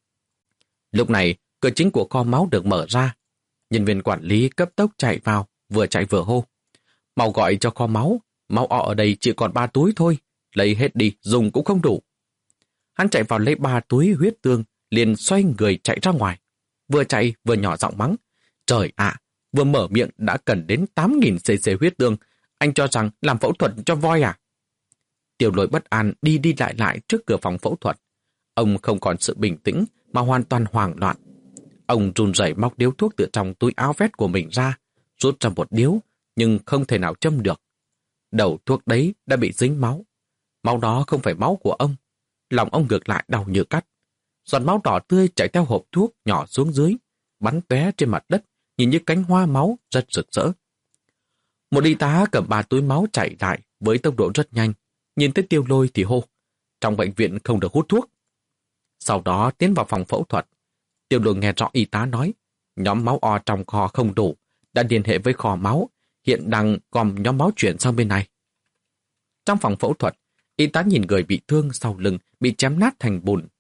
Lúc này, cửa chính của kho máu được mở ra. Nhân viên quản lý cấp tốc chạy vào, vừa chạy vừa hô. Mau gọi cho kho máu, máu O ở đây chỉ còn ba túi thôi, lấy hết đi, dùng cũng không đủ. Hắn chạy vào lấy ba túi huyết tương, liền xoay người chạy ra ngoài. Vừa chạy vừa nhỏ giọng mắng. Trời ạ, vừa mở miệng đã cần đến tám nghìn cc huyết tương, anh cho rằng làm phẫu thuật cho voi à? Tiêu Lôi bất an đi đi lại lại trước cửa phòng phẫu thuật. Ông không còn sự bình tĩnh mà hoàn toàn hoảng loạn. Ông run rẩy móc điếu thuốc từ trong túi áo vest của mình ra, rút ra một điếu, nhưng không thể nào châm được. Đầu thuốc đấy đã bị dính máu. Máu đó không phải máu của ông. Lòng ông ngược lại đau như cắt. Giọt máu đỏ tươi chảy theo hộp thuốc nhỏ xuống dưới, bắn tóe trên mặt đất, nhìn như cánh hoa máu rất rực rỡ. Một y tá cầm ba túi máu chạy lại với tốc độ rất nhanh, nhìn thấy Tiêu Lôi thì hô, trong bệnh viện không được hút thuốc. Sau đó tiến vào phòng phẫu thuật. Tiêu Lôi nghe rõ y tá nói, nhóm máu O trong kho không đủ, đã liên hệ với kho máu, hiện đang gom nhóm máu chuyển sang bên này. Trong phòng phẫu thuật, y tá nhìn người bị thương sau lưng bị chém nát thành bùn.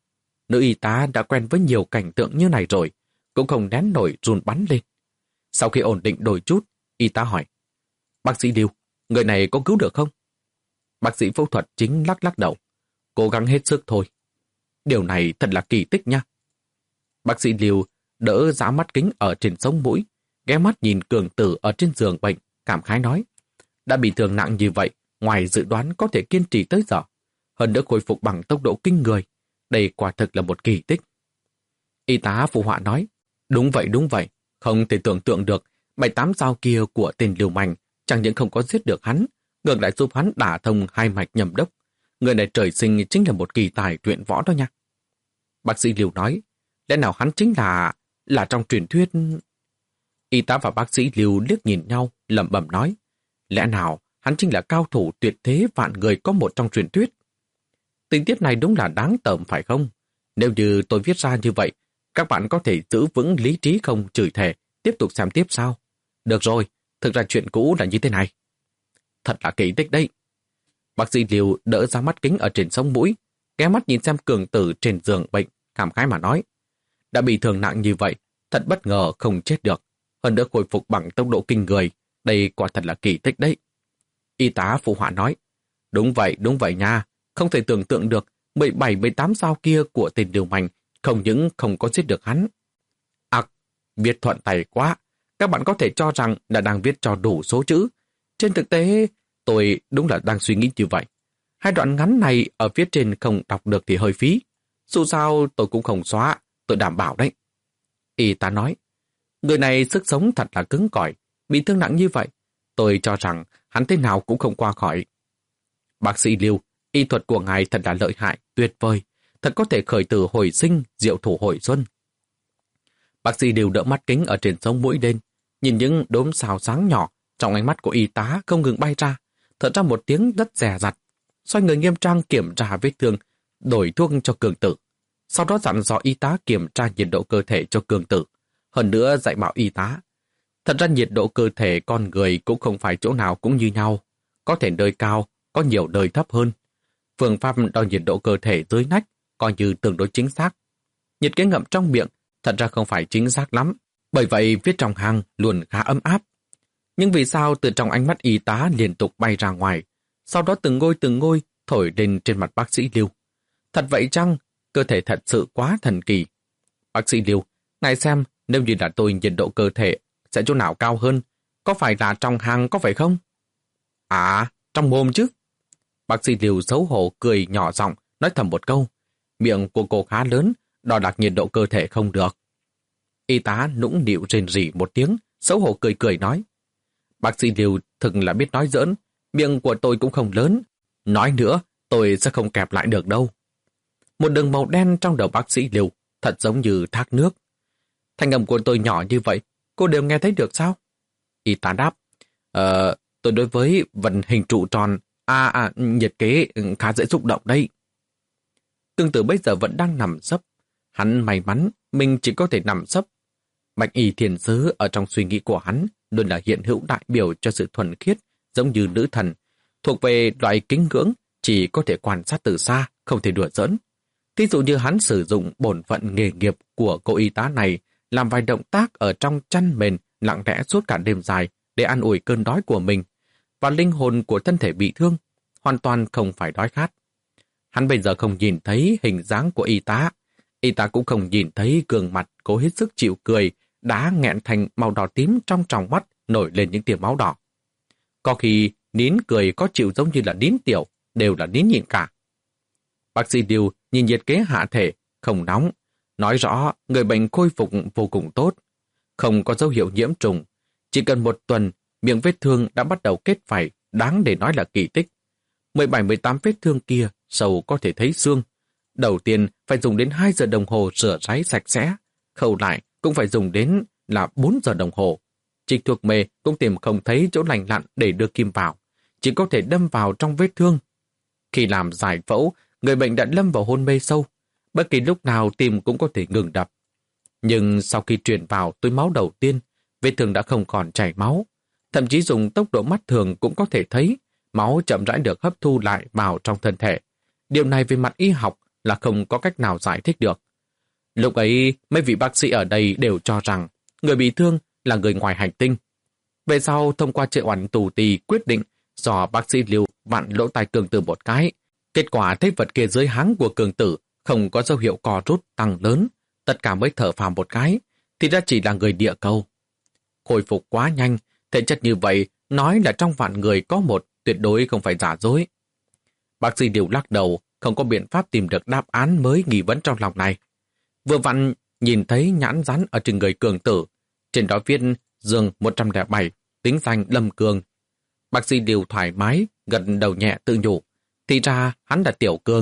Nữ y tá đã quen với nhiều cảnh tượng như này rồi, cũng không nén nổi run bắn lên. Sau khi ổn định đôi chút, y tá hỏi, bác sĩ Lưu, người này có cứu được không? Bác sĩ phẫu thuật chính lắc lắc đầu, cố gắng hết sức thôi. Điều này thật là kỳ tích nha. Bác sĩ Lưu đỡ giá mắt kính ở trên sống mũi, ghé mắt nhìn Cường Tử ở trên giường bệnh, cảm khái nói, đã bị thương nặng như vậy, ngoài dự đoán có thể kiên trì tới giờ, hơn nữa khôi phục bằng tốc độ kinh người. Đây quả thực là một kỳ tích. Y tá phụ họa nói, đúng vậy đúng vậy, không thể tưởng tượng được bảy tám dao kia của tên liều manh chẳng những không có giết được hắn, ngược lại giúp hắn đả thông hai mạch nhầm đốc. Người này trời sinh chính là một kỳ tài luyện võ đó nha. Bác sĩ Liêu nói, lẽ nào hắn chính là là trong truyền thuyết? Y tá và bác sĩ Liêu liếc nhìn nhau, lẩm bẩm nói, lẽ nào hắn chính là cao thủ tuyệt thế vạn người có một trong truyền thuyết? Tình tiết này đúng là đáng tởm phải không? Nếu như tôi viết ra như vậy, các bạn có thể giữ vững lý trí không chửi thề, tiếp tục xem tiếp sao? Được rồi, thực ra chuyện cũ là như thế này. Thật là kỳ tích đấy. Bác sĩ Liêu đỡ ra mắt kính ở trên sống mũi, ghé mắt nhìn xem Cường Tử trên giường bệnh, cảm khái mà nói. Đã bị thương nặng như vậy, thật bất ngờ không chết được. Hơn nữa khôi phục bằng tốc độ kinh người, đây quả thật là kỳ tích đấy. Y tá phụ họa nói, đúng vậy, đúng vậy nha. Không thể tưởng tượng được mười bảy mười tám sao kia của tên Liêu Manh không những không có giết được hắn. À, viết thuận tay quá. Các bạn có thể cho rằng là đang viết cho đủ số chữ. Trên thực tế, tôi đúng là đang suy nghĩ như vậy. Hai đoạn ngắn này ở phía trên không đọc được thì hơi phí. Dù sao tôi cũng không xóa, tôi đảm bảo đấy. Y tá nói, người này sức sống thật là cứng cỏi, bị thương nặng như vậy. Tôi cho rằng hắn thế nào cũng không qua khỏi. Bác sĩ Liêu, y thuật của ngài thật là lợi hại, tuyệt vời, thật có thể khởi tử hồi sinh, diệu thủ hồi xuân. Bác sĩ Liêu đỡ mắt kính ở trên sống mũi lên, nhìn những đốm sao sáng nhỏ trong ánh mắt của y tá không ngừng bay ra, thở ra một tiếng rất dè dặt, xoay người nghiêm trang kiểm tra vết thương, đổi thuốc cho Cường Tử. Sau đó dặn dò y tá kiểm tra nhiệt độ cơ thể cho Cường Tử, hơn nữa dạy bảo y tá. Thật ra nhiệt độ cơ thể con người cũng không phải chỗ nào cũng như nhau, có thể nơi cao, có nhiều nơi thấp hơn. Phương pháp đo nhiệt độ cơ thể dưới nách coi như tương đối chính xác. Nhiệt kế ngậm trong miệng thật ra không phải chính xác lắm, bởi vậy viết trong hang luôn khá ấm áp. Nhưng vì sao từ trong ánh mắt y tá liên tục bay ra ngoài, sau đó từng ngôi từng ngôi thổi lên trên mặt bác sĩ Liêu. Thật vậy chăng? Cơ thể thật sự quá thần kỳ. Bác sĩ Liêu, ngài xem nếu như là tôi nhiệt độ cơ thể sẽ chỗ nào cao hơn? Có phải là trong hang có phải không? À, trong mồm chứ. Bác sĩ Liêu xấu hổ cười nhỏ giọng nói thầm một câu. Miệng của cô khá lớn, đo đạc nhiệt độ cơ thể không được. Y tá nũng nịu rền rỉ một tiếng, xấu hổ cười cười nói. Bác sĩ Liêu thực là biết nói giỡn, miệng của tôi cũng không lớn. Nói nữa, tôi sẽ không kẹp lại được đâu. Một đường màu đen trong đầu bác sĩ Liêu, thật giống như thác nước. Thanh âm của tôi nhỏ như vậy, cô đều nghe thấy được sao? Y tá đáp, Ờ, tôi đối với vận hình trụ tròn, à, à, nhiệt kế khá dễ xúc động đây. Cường Tử bây giờ vẫn đang nằm sấp. Hắn may mắn, mình chỉ có thể nằm sấp. Bạch y thiền sứ ở trong suy nghĩ của hắn luôn là hiện hữu đại biểu cho sự thuần khiết, giống như nữ thần, thuộc về loại kính ngưỡng, chỉ có thể quan sát từ xa, không thể đùa giỡn. Thí dụ như hắn sử dụng bổn phận nghề nghiệp của cô y tá này, làm vài động tác ở trong chăn mền lặng lẽ suốt cả đêm dài để an ủi cơn đói của mình, và linh hồn của thân thể bị thương, hoàn toàn không phải đói khát. Hắn bây giờ không nhìn thấy hình dáng của y tá, y tá cũng không nhìn thấy gương mặt cố hết sức chịu cười, đã nghẹn thành màu đỏ tím trong tròng mắt nổi lên những tia máu đỏ. Có khi nín cười có chịu giống như là nín tiểu, đều là nín nhịn cả. Bác sĩ Điều nhìn nhiệt kế hạ thể, không nóng, nói rõ người bệnh khôi phục vô cùng tốt, không có dấu hiệu nhiễm trùng. Chỉ cần một tuần, miệng vết thương đã bắt đầu kết vảy, đáng để nói là kỳ tích. mười bảy mười tám vết thương kia, sâu có thể thấy xương. Đầu tiên phải dùng đến hai giờ đồng hồ rửa ráy sạch sẽ, khâu lại cũng phải dùng đến là bốn giờ đồng hồ. Trích thuốc mê cũng tìm không thấy chỗ lành lặn để đưa kim vào, chỉ có thể đâm vào trong vết thương. Khi làm giải phẫu, người bệnh đã lâm vào hôn mê sâu, bất kỳ lúc nào tim cũng có thể ngừng đập. Nhưng sau khi truyền vào túi máu đầu tiên, vết thương đã không còn chảy máu. Thậm chí dùng tốc độ mắt thường cũng có thể thấy máu chậm rãi được hấp thu lại vào trong thân thể. Điều này về mặt y học là không có cách nào giải thích được. Lúc ấy, mấy vị bác sĩ ở đây đều cho rằng người bị thương là người ngoài hành tinh. Về sau, thông qua triệu ảnh tù tì quyết định do bác sĩ Lưu vặn lỗ tai Cường Tử một cái. Kết quả thấy vật kia dưới háng của Cường Tử không có dấu hiệu co rút tăng lớn, tất cả mới thở phào một cái, thì ra chỉ là người địa cầu. Khôi phục quá nhanh, thể chất như vậy, nói là trong vạn người có một, tuyệt đối không phải giả dối. Bác sĩ Lưu lắc đầu, không có biện pháp tìm được đáp án mới nghi vấn trong lòng này. Vừa vặn nhìn thấy nhãn rắn ở trên người Cường Tử, trên đó viết giường một trăm lẻ bảy, tính danh Lâm Cường. Bác sĩ Lưu thoải mái, gật đầu nhẹ tự nhủ, thì ra hắn là Tiểu Cường.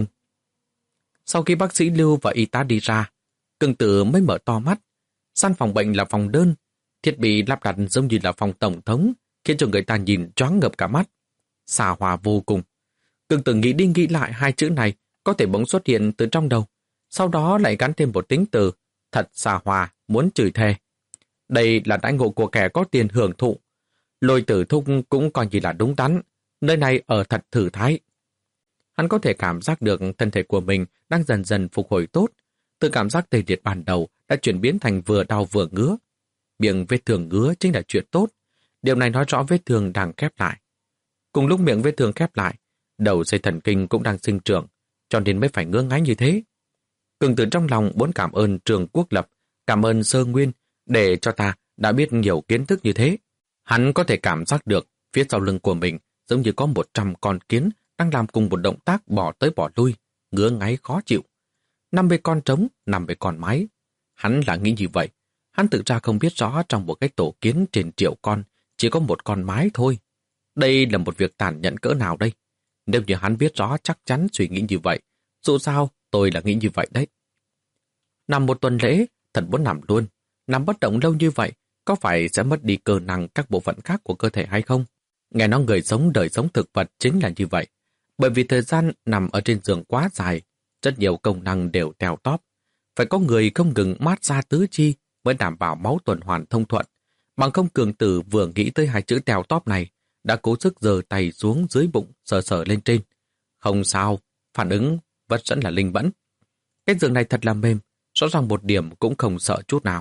Sau khi bác sĩ Lưu và y tá đi ra, Cường Tử mới mở to mắt. Căn phòng bệnh là phòng đơn, thiết bị lắp đặt giống như là phòng tổng thống, khiến cho người ta nhìn choáng ngợp cả mắt. Xa hoa vô cùng. Cường Tử nghĩ đi nghĩ lại hai chữ này có thể bỗng xuất hiện từ trong đầu, sau đó lại gắn thêm một tính từ, thật xa hoa, muốn chửi thề. Đây là đãi ngộ của kẻ có tiền hưởng thụ. Lôi Tử Thúc cũng coi như là đúng đắn, nơi này ở thật thử thái. Hắn có thể cảm giác được thân thể của mình đang dần dần phục hồi tốt, từ cảm giác tê liệt ban đầu đã chuyển biến thành vừa đau vừa ngứa. Miệng vết thương ngứa chính là chuyện tốt, điều này nói rõ vết thương đang khép lại. Cùng lúc miệng vết thương khép lại, đầu dây thần kinh cũng đang sinh trưởng, cho nên mới phải ngứa ngáy như thế. Cường Tử trong lòng muốn cảm ơn Trường Quốc Lập, cảm ơn Sơ Nguyên, để cho ta đã biết nhiều kiến thức như thế. Hắn có thể cảm giác được phía sau lưng của mình giống như có một trăm con kiến đang làm cùng một động tác bỏ tới bỏ lui, ngứa ngáy khó chịu. Năm mươi con trống, năm mươi con mái. Hắn là nghĩ như vậy. Hắn tự ra không biết rõ trong một cái tổ kiến trên triệu con, chỉ có một con mái thôi. Đây là một việc tàn nhẫn cỡ nào đây? Nếu như hắn biết rõ chắc chắn suy nghĩ như vậy. Dù sao, tôi là nghĩ như vậy đấy. Nằm một tuần lễ, thật muốn nằm luôn. Nằm bất động lâu như vậy, có phải sẽ mất đi cơ năng các bộ phận khác của cơ thể hay không? Nghe nói người sống đời sống thực vật chính là như vậy. Bởi vì thời gian nằm ở trên giường quá dài, rất nhiều công năng đều teo tóp. Phải có người không ngừng mát xa tứ chi mới đảm bảo máu tuần hoàn thông thuận. Bằng không Cường Tử vừa nghĩ tới hai chữ teo tóp này, đã cố sức giơ tay xuống dưới bụng sờ sờ lên trên. Không sao, phản ứng vẫn rất là linh mẫn. Cái giường này thật là mềm, rõ ràng một điểm cũng không sợ chút nào.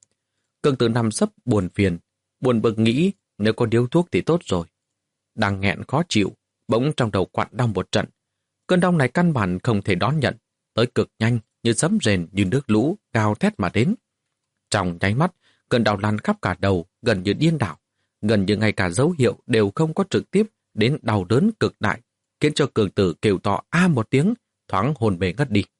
Cường Tử nằm sấp buồn phiền, buồn bực nghĩ nếu có điếu thuốc thì tốt rồi. Đang nghẹn khó chịu, bỗng trong đầu quặn đau một trận. Cơn đau này căn bản không thể đón nhận, tới cực nhanh như sấm rền như nước lũ cao thét mà đến. Trong nháy mắt, cơn đau lan khắp cả đầu, gần như điên đảo, gần như ngay cả dấu hiệu đều không có trực tiếp đến đau đớn cực đại, khiến cho Cường Tử kêu to a một tiếng, thoáng hồn mê ngất đi.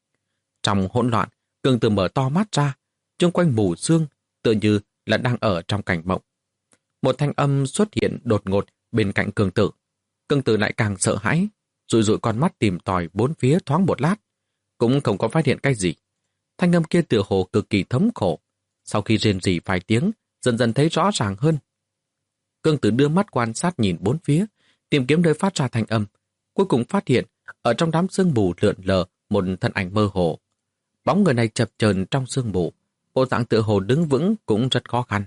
Trong hỗn loạn, Cường Tử mở to mắt ra, xung quanh mù sương, tựa như là đang ở trong cảnh mộng. Một thanh âm xuất hiện đột ngột bên cạnh Cường Tử. Cường Tử lại càng sợ hãi, rụi rụi con mắt tìm tòi bốn phía thoáng một lát, cũng không có phát hiện cái gì. Thanh âm kia tựa hồ cực kỳ thống khổ, sau khi rên rỉ vài tiếng, dần dần thấy rõ ràng hơn. Cường Tử đưa mắt quan sát nhìn bốn phía, tìm kiếm nơi phát ra thanh âm, cuối cùng phát hiện ở trong đám sương mù lượn lờ một thân ảnh mơ hồ. Bóng người này chập chờn trong sương mù, bộ dạng tựa hồ đứng vững cũng rất khó khăn.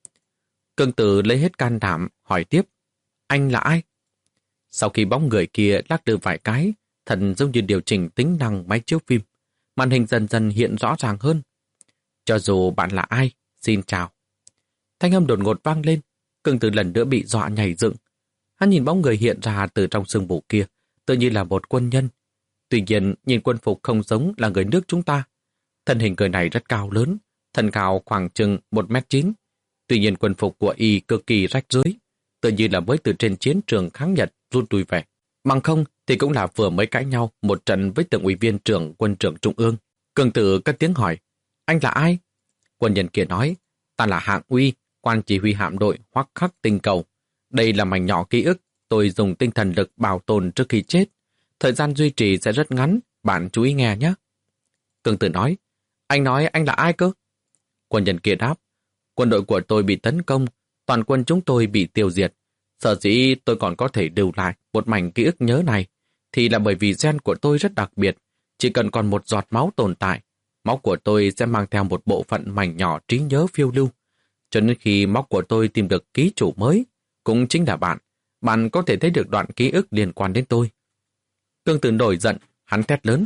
Cường Tử lấy hết can đảm hỏi tiếp, anh là ai? Sau khi bóng người kia lắc lư vài cái, thần giống như điều chỉnh tính năng máy chiếu phim, màn hình dần dần hiện rõ ràng hơn. Cho dù bạn là ai, xin chào. Thanh âm đột ngột vang lên, Cường Tử lần nữa bị dọa nhảy dựng. Hắn nhìn bóng người hiện ra từ trong sương mù kia, tự như là một quân nhân. Tuy nhiên, nhìn quân phục không giống là người nước chúng ta. Thân hình người này rất cao lớn, thân cao khoảng chừng một mét chín. Tuy nhiên quân phục của y cực kỳ rách rưới, tự như là mới từ trên chiến trường kháng Nhật rút lui về. Bằng không thì cũng là vừa mới cãi nhau một trận với tưởng ủy viên trưởng quân trưởng Trung ương. Cường Tử cất tiếng hỏi, anh là ai? Quân nhân kia nói, ta là Hạng Uy, quan chỉ huy hạm đội Hoắc Khắc Tinh Cầu. Đây là mảnh nhỏ ký ức, tôi dùng tinh thần lực bảo tồn trước khi chết. Thời gian duy trì sẽ rất ngắn, bạn chú ý nghe nhé. Cường Tử nói, anh nói anh là ai cơ? Quân nhân kia đáp, quân đội của tôi bị tấn công, toàn quân chúng tôi bị tiêu diệt. Sở dĩ tôi còn có thể lưu lại một mảnh ký ức nhớ này, thì là bởi vì gen của tôi rất đặc biệt. Chỉ cần còn một giọt máu tồn tại, máu của tôi sẽ mang theo một bộ phận mảnh nhỏ trí nhớ phiêu lưu. Cho nên khi máu của tôi tìm được ký chủ mới, cũng chính là bạn, bạn có thể thấy được đoạn ký ức liên quan đến tôi. Cường Tử nổi giận, hắn thét lớn,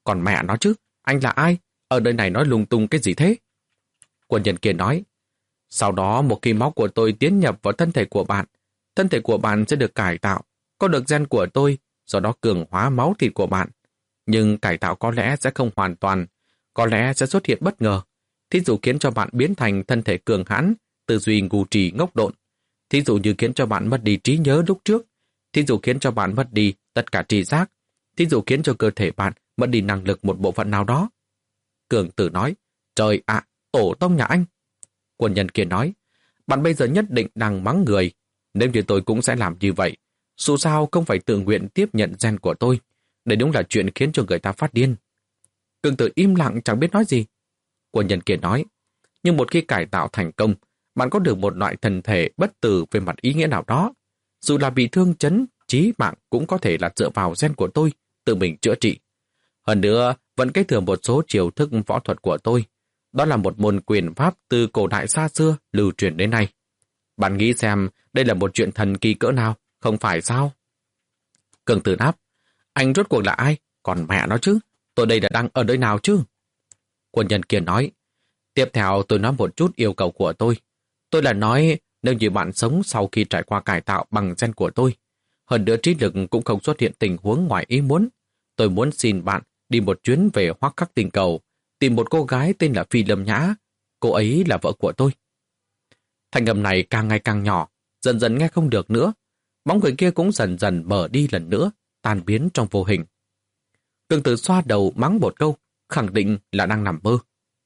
Còn mẹ nó chứ, anh là ai? Ở nơi này nói lung tung cái gì thế? Quân nhân kia nói, sau đó một khi máu của tôi tiến nhập vào thân thể của bạn, thân thể của bạn sẽ được cải tạo, có được gen của tôi, sau đó cường hóa máu thịt của bạn. Nhưng cải tạo có lẽ sẽ không hoàn toàn, có lẽ sẽ xuất hiện bất ngờ. Thí dụ khiến cho bạn biến thành thân thể cường hãn, tư duy ngu trì ngốc độn. Thí dụ như khiến cho bạn mất đi trí nhớ lúc trước. Thí dụ khiến cho bạn mất đi tất cả tri giác. Thí dụ khiến cho cơ thể bạn mất đi năng lực một bộ phận nào đó. Cường Tử nói, trời ạ, tổ tông nhà anh. Quân nhân kia nói, bạn bây giờ nhất định đang mắng người. Nếu như tôi cũng sẽ làm như vậy. Dù sao không phải tự nguyện tiếp nhận gen của tôi. Đây đúng là chuyện khiến cho người ta phát điên. Cường Tử im lặng chẳng biết nói gì. Quân nhân kia nói, nhưng một khi cải tạo thành công, bạn có được một loại thân thể bất tử về mặt ý nghĩa nào đó. Dù là bị thương chấn, chí mạng cũng có thể là dựa vào gen của tôi, tự mình chữa trị. Hơn nữa, vẫn kế thừa một số chiêu thức võ thuật của tôi. Đó là một môn quyền pháp từ cổ đại xa xưa lưu truyền đến nay. Bạn nghĩ xem đây là một chuyện thần kỳ cỡ nào, không phải sao? Cường Tử đáp, anh rốt cuộc là ai? Còn mẹ nó chứ, tôi đây là đang ở nơi nào chứ? Quân nhân kia nói, tiếp theo tôi nói một chút yêu cầu của tôi. Tôi là nói, nếu như bạn sống sau khi trải qua cải tạo bằng gen của tôi, hơn nữa trí lực cũng không xuất hiện tình huống ngoài ý muốn, tôi muốn xin bạn đi một chuyến về Hoắc Khắc Tinh Cầu, tìm một cô gái tên là Phi Lâm Nhã. Cô ấy là vợ của tôi. Thanh âm này càng ngày càng nhỏ, dần dần nghe không được nữa. Bóng người kia cũng dần dần mở đi lần nữa, tan biến trong vô hình. Cường Tử xoa đầu mắng một câu, khẳng định là đang nằm mơ.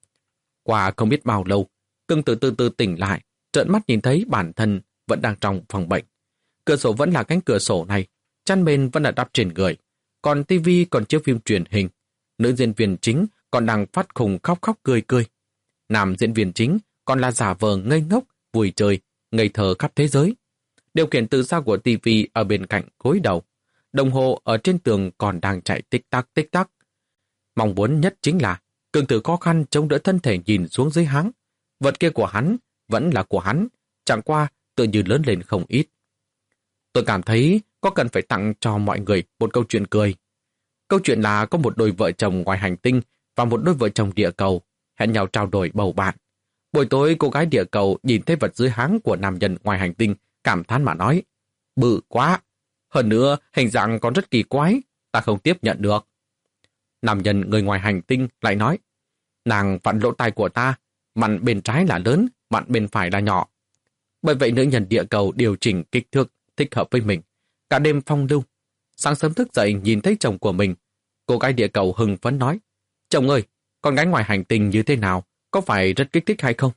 Qua không biết bao lâu, Cường Tử từ từ tỉnh lại, trợn mắt nhìn thấy bản thân vẫn đang trong phòng bệnh. Cửa sổ vẫn là cánh cửa sổ này, chăn mền vẫn là đắp trên người, còn tivi còn chiếu phim truyền hình. Nữ diễn viên chính còn đang phát khùng khóc khóc cười cười. Nam diễn viên chính còn là giả vờ ngây ngốc, vui chơi, ngây thơ khắp thế giới. Điều khiển từ xa của tivi ở bên cạnh gối đầu. Đồng hồ ở trên tường còn đang chạy tích tắc tích tắc. Mong muốn nhất chính là Cường Tử khó khăn chống đỡ thân thể nhìn xuống dưới háng. Vật kia của hắn vẫn là của hắn, chẳng qua tự như lớn lên không ít. Tôi cảm thấy có cần phải tặng cho mọi người một câu chuyện cười. Câu chuyện là có một đôi vợ chồng ngoài hành tinh và một đôi vợ chồng địa cầu hẹn nhau trao đổi bầu bạn. Buổi tối cô gái địa cầu nhìn thấy vật dưới háng của nam nhân ngoài hành tinh, cảm thán mà nói, bự quá, hơn nữa hình dạng còn rất kỳ quái, ta không tiếp nhận được. Nam nhân người ngoài hành tinh lại nói, nàng vặn lỗ tai của ta, mặt bên trái là lớn, mặt bên phải là nhỏ. Bởi vậy nữ nhân địa cầu điều chỉnh kích thước thích hợp với mình. Cả đêm phong lưu, sáng sớm thức dậy nhìn thấy chồng của mình. Cô gái địa cầu hưng phấn nói, chồng ơi, con gái ngoài hành tinh như thế nào, có phải rất kích thích hay không?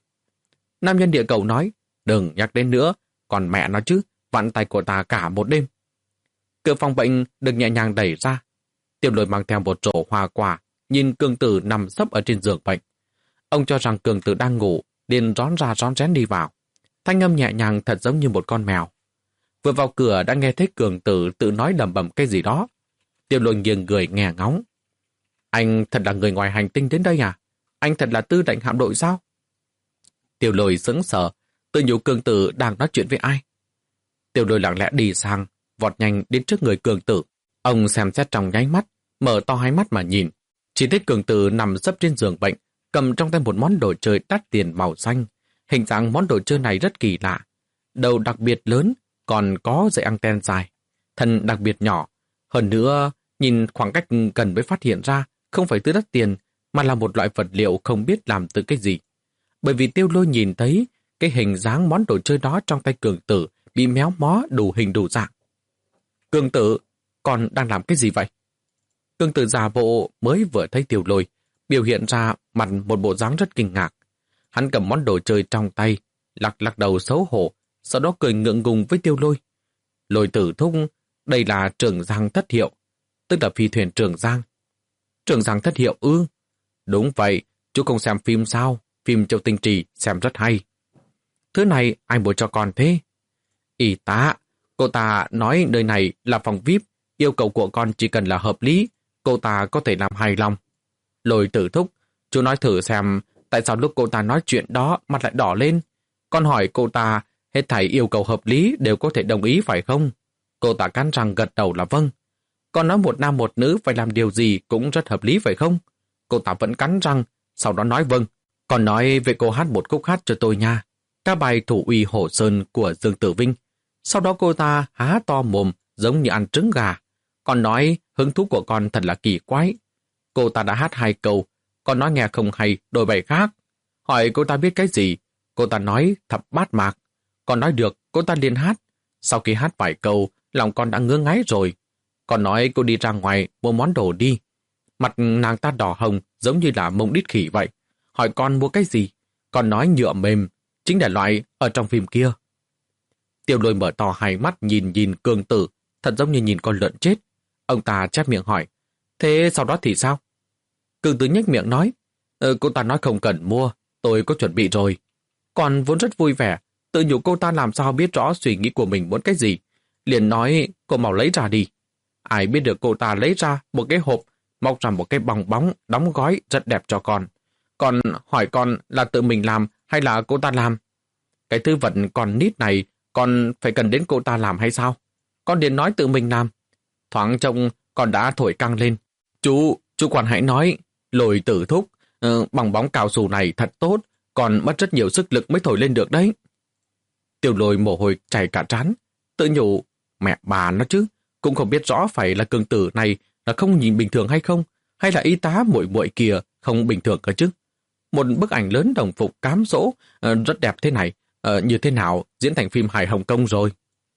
Nam nhân địa cầu nói, đừng nhắc đến nữa, còn mẹ nó chứ, vặn tay của ta cả một đêm. Cửa phòng bệnh được nhẹ nhàng đẩy ra. Tiêu Lôi mang theo một rổ hoa quả, nhìn Cường Tử nằm sấp ở trên giường bệnh. Ông cho rằng Cường Tử đang ngủ, liền rón ra rón rén đi vào. Thanh âm nhẹ nhàng thật giống như một con mèo. Vừa vào cửa đã nghe thấy Cường Tử tự nói lẩm bẩm cái gì đó. Tiêu Lôi nghiêng người nghe ngóng. Anh thật là người ngoài hành tinh đến đây à? Anh thật là tư lệnh hạm đội sao? Tiêu Lôi sững sờ, tự nhủ Cường Tử đang nói chuyện với ai. Tiêu Lôi lặng lẽ đi sang, vọt nhanh đến trước người Cường Tử. Ông xem xét trong nháy mắt, mở to hai mắt mà nhìn. Chỉ thấy Cường Tử nằm sấp trên giường bệnh, cầm trong tay một món đồ chơi đắt tiền màu xanh. Hình dạng món đồ chơi này rất kỳ lạ. Đầu đặc biệt lớn, còn có dây anten dài. Thân đặc biệt nhỏ. Hơn nữa, nhìn khoảng cách gần mới phát hiện ra, không phải thứ đắt tiền, mà là một loại vật liệu không biết làm từ cái gì. Bởi vì Tiêu Lôi nhìn thấy cái hình dáng món đồ chơi đó trong tay Cường Tử bị méo mó đủ hình đủ dạng. Cường Tử, còn đang làm cái gì vậy? Cường Tử giả bộ mới vừa thấy Tiêu Lôi, biểu hiện ra mặt một bộ dáng rất kinh ngạc. Hắn cầm món đồ chơi trong tay, lắc lắc đầu xấu hổ, sau đó cười ngượng ngùng với Tiêu Lôi. Lôi Tử thúc, đây là Trường Giang thất hiệu, tức là phi thuyền Trường Giang. Trường Giang thất hiệu ư? Đúng vậy, chú không xem phim sao? Phim Châu Tinh Trì xem rất hay. Thứ này ai mua cho con thế? Y tá, cô ta nói nơi này là phòng vi ai pi, yêu cầu của con chỉ cần là hợp lý, cô ta có thể làm hài lòng. Lôi Tử thúc, chú nói thử xem tại sao lúc cô ta nói chuyện đó mặt lại đỏ lên. Con hỏi cô ta, hết thảy yêu cầu hợp lý đều có thể đồng ý phải không? Cô ta cắn răng gật đầu là vâng. Con nói một nam một nữ phải làm điều gì cũng rất hợp lý phải không? Cô ta vẫn cắn răng, sau đó nói vâng. Còn nói về cô hát một khúc hát cho tôi nha. Các bài thủ uy hổ sơn của Dương Tử Vinh. Sau đó cô ta há to mồm giống như ăn trứng gà. Còn nói hứng thú của con thật là kỳ quái. Cô ta đã hát hai câu, còn nói nghe không hay, đổi bài khác. Hỏi cô ta biết cái gì? Cô ta nói thập bát mạc. Còn nói được, cô ta liền hát. Sau khi hát vài câu, lòng con đã ngứa ngáy rồi. Còn nói cô đi ra ngoài mua món đồ đi. Mặt nàng ta đỏ hồng giống như là mông đít khỉ vậy. Hỏi con mua cái gì? Con nói nhựa mềm, chính là loại ở trong phim kia. Tiêu Lôi mở to hai mắt nhìn nhìn Cường Tử, thật giống như nhìn con lợn chết. Ông ta chép miệng hỏi, thế sau đó thì sao? Cường Tử nhếch miệng nói, ờ, cô ta nói không cần mua, tôi có chuẩn bị rồi. Còn vốn rất vui vẻ, tự nhủ cô ta làm sao biết rõ suy nghĩ của mình muốn cái gì. Liền nói, cô mau lấy ra đi. Ai biết được cô ta lấy ra một cái hộp, móc ra một cái bong bóng, đóng gói rất đẹp cho con. Còn hỏi con là tự mình làm hay là cô ta làm? Cái thứ vật còn nít này, con phải cần đến cô ta làm hay sao? Con liền nói tự mình làm. Thoáng trông con đã thổi căng lên. Chú, chú còn hãy nói, Lôi Tử thúc, uh, bong bóng cao su này thật tốt, còn mất rất nhiều sức lực mới thổi lên được đấy. Tiểu Lôi mồ hôi chảy cả trán, tự nhủ, mẹ bà nó chứ, cũng không biết rõ phải là Cường Tử này là không nhìn bình thường hay không, hay là y tá muội muội kia không bình thường cơ chứ. Một bức ảnh lớn đồng phục cám dỗ uh, rất đẹp thế này, uh, như thế nào diễn thành phim hài Hồng Kông rồi.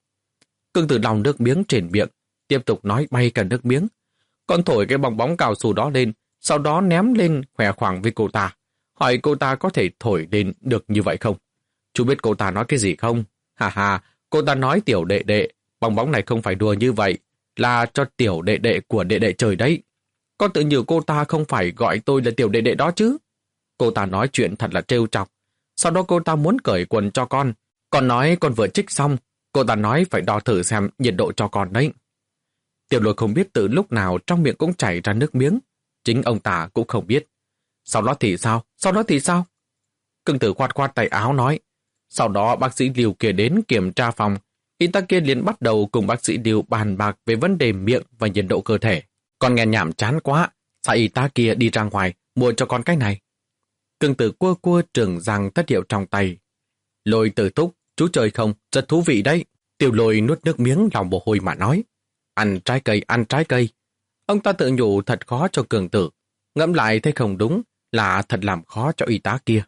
Cường Tử lòng nước miếng trên miệng, tiếp tục nói bay cả nước miếng. Con thổi cái bong bóng cao su đó lên, sau đó ném lên khỏe khoảng với cô ta. Hỏi cô ta có thể thổi lên được như vậy không? Chú biết cô ta nói cái gì không? Hà hà, cô ta nói tiểu đệ đệ, bong bóng này không phải đùa như vậy, là cho tiểu đệ đệ của đệ đệ trời đấy. Con tự nhủ cô ta không phải gọi tôi là tiểu đệ đệ đó chứ. Cô ta nói chuyện thật là trêu chọc. Sau đó cô ta muốn cởi quần cho con. Con nói con vừa trích xong, cô ta nói phải đo thử xem nhiệt độ cho con đấy. Tiểu Lôi không biết từ lúc nào trong miệng cũng chảy ra nước miếng. Chính ông ta cũng không biết. Sau đó thì sao? Sau đó thì sao? Cường Tử khoát khoát tay áo nói. Sau đó bác sĩ Liêu kia đến kiểm tra phòng. Y tá kia liền bắt đầu cùng bác sĩ Liêu bàn bạc về vấn đề miệng và nhiệt độ cơ thể. Con nghe nhảm chán quá. Sao y tá kia đi ra ngoài mua cho con cái này? Cường Tử cua cua trường răng thất hiệu trong tay. Lôi Tử thúc, chú chơi không? Rất thú vị đấy. Tiểu Lôi nuốt nước miếng lòng mồ hôi mà nói. Ăn trái cây, ăn trái cây. Ông ta tự nhủ thật khó cho Cường Tử. Ngẫm lại thấy không đúng, là thật làm khó cho y tá kia.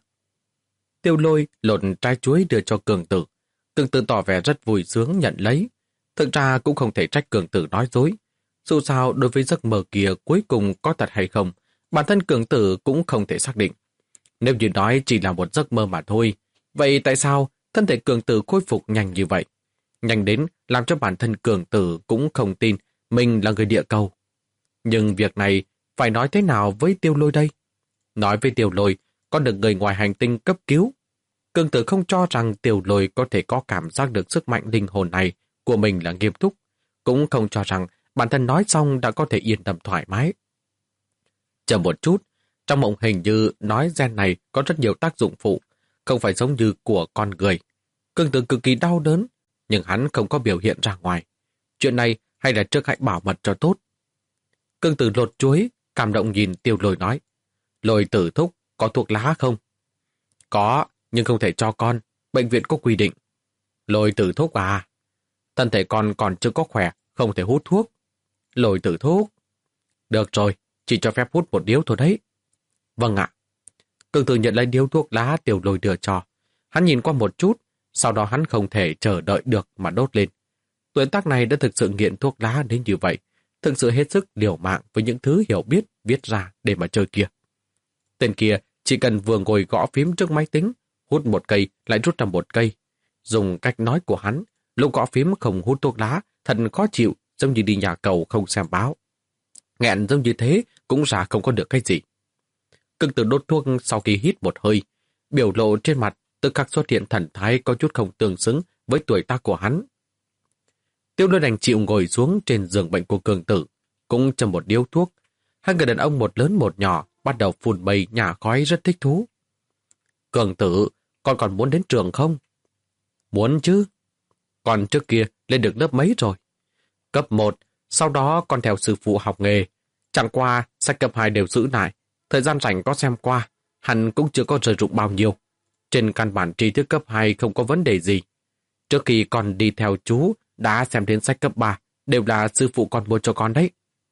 Tiêu Lôi lột trái chuối đưa cho Cường Tử. Cường Tử tỏ vẻ rất vui sướng nhận lấy. Thực ra cũng không thể trách Cường Tử nói dối. Dù sao đối với giấc mơ kia cuối cùng có thật hay không, bản thân Cường Tử cũng không thể xác định. Nếu như nói chỉ là một giấc mơ mà thôi, vậy tại sao thân thể Cường Tử khôi phục nhanh như vậy? Nhanh đến làm cho bản thân Cường Tử cũng không tin mình là người địa cầu. Nhưng việc này phải nói thế nào với Tiêu Lôi đây? Nói với Tiêu Lôi, con được người ngoài hành tinh cấp cứu. Cường Tử không cho rằng Tiêu Lôi có thể có cảm giác được sức mạnh linh hồn này của mình là nghiêm túc, cũng không cho rằng bản thân nói xong đã có thể yên tâm thoải mái. Chờ một chút, trong mộng hình như nói gen này có rất nhiều tác dụng phụ, không phải giống như của con người. Cường Tử cực kỳ đau đớn, nhưng hắn không có biểu hiện ra ngoài. Chuyện này hay là trước hãy bảo mật cho tốt. Cường Tử lột chuối, cảm động nhìn Tiêu Lôi nói. Lôi Tử thúc, có thuốc lá không? Có, nhưng không thể cho con, bệnh viện có quy định. Lôi Tử thúc à? Thân thể con còn chưa có khỏe, không thể hút thuốc. Lôi Tử thúc. Được rồi, chỉ cho phép hút một điếu thôi đấy. Vâng ạ. Cường Tử nhận lấy điếu thuốc lá Tiêu Lôi đưa cho. Hắn nhìn qua một chút, sau đó hắn không thể chờ đợi được mà đốt lên. Tuổi tác này đã thực sự nghiện thuốc lá đến như vậy, thực sự hết sức liều mạng với những thứ hiểu biết viết ra để mà chơi kia. Tên kia chỉ cần vừa ngồi gõ phím trước máy tính, hút một cây lại rút ra một cây. Dùng cách nói của hắn, lúc gõ phím không hút thuốc lá, thật khó chịu, giống như đi nhà cầu không xem báo. Nghẹn giống như thế cũng ra không có được cái gì. Cường Tử đốt thuốc sau khi hít một hơi, biểu lộ trên mặt tức khắc xuất hiện thần thái có chút không tương xứng với tuổi tác của hắn. Tiêu Lôi đành chịu ngồi xuống trên giường bệnh của Cường Tử, cũng châm một điếu thuốc. Hai người đàn ông một lớn một nhỏ bắt đầu phun mây nhả khói rất thích thú. Cường Tử, con còn muốn đến trường không? Muốn chứ. Còn trước kia lên được lớp mấy rồi? Cấp một, Sau đó con theo sư phụ học nghề. Chẳng qua, sách cấp hai đều giữ lại. Thời gian rảnh có xem qua, hẳn cũng chưa có rơi rụng bao nhiêu. Trên căn bản tri thức cấp hai không có vấn đề gì. Trước khi con đi theo chú, đã xem đến sách cấp ba, đều là sư phụ con mua cho con đấy.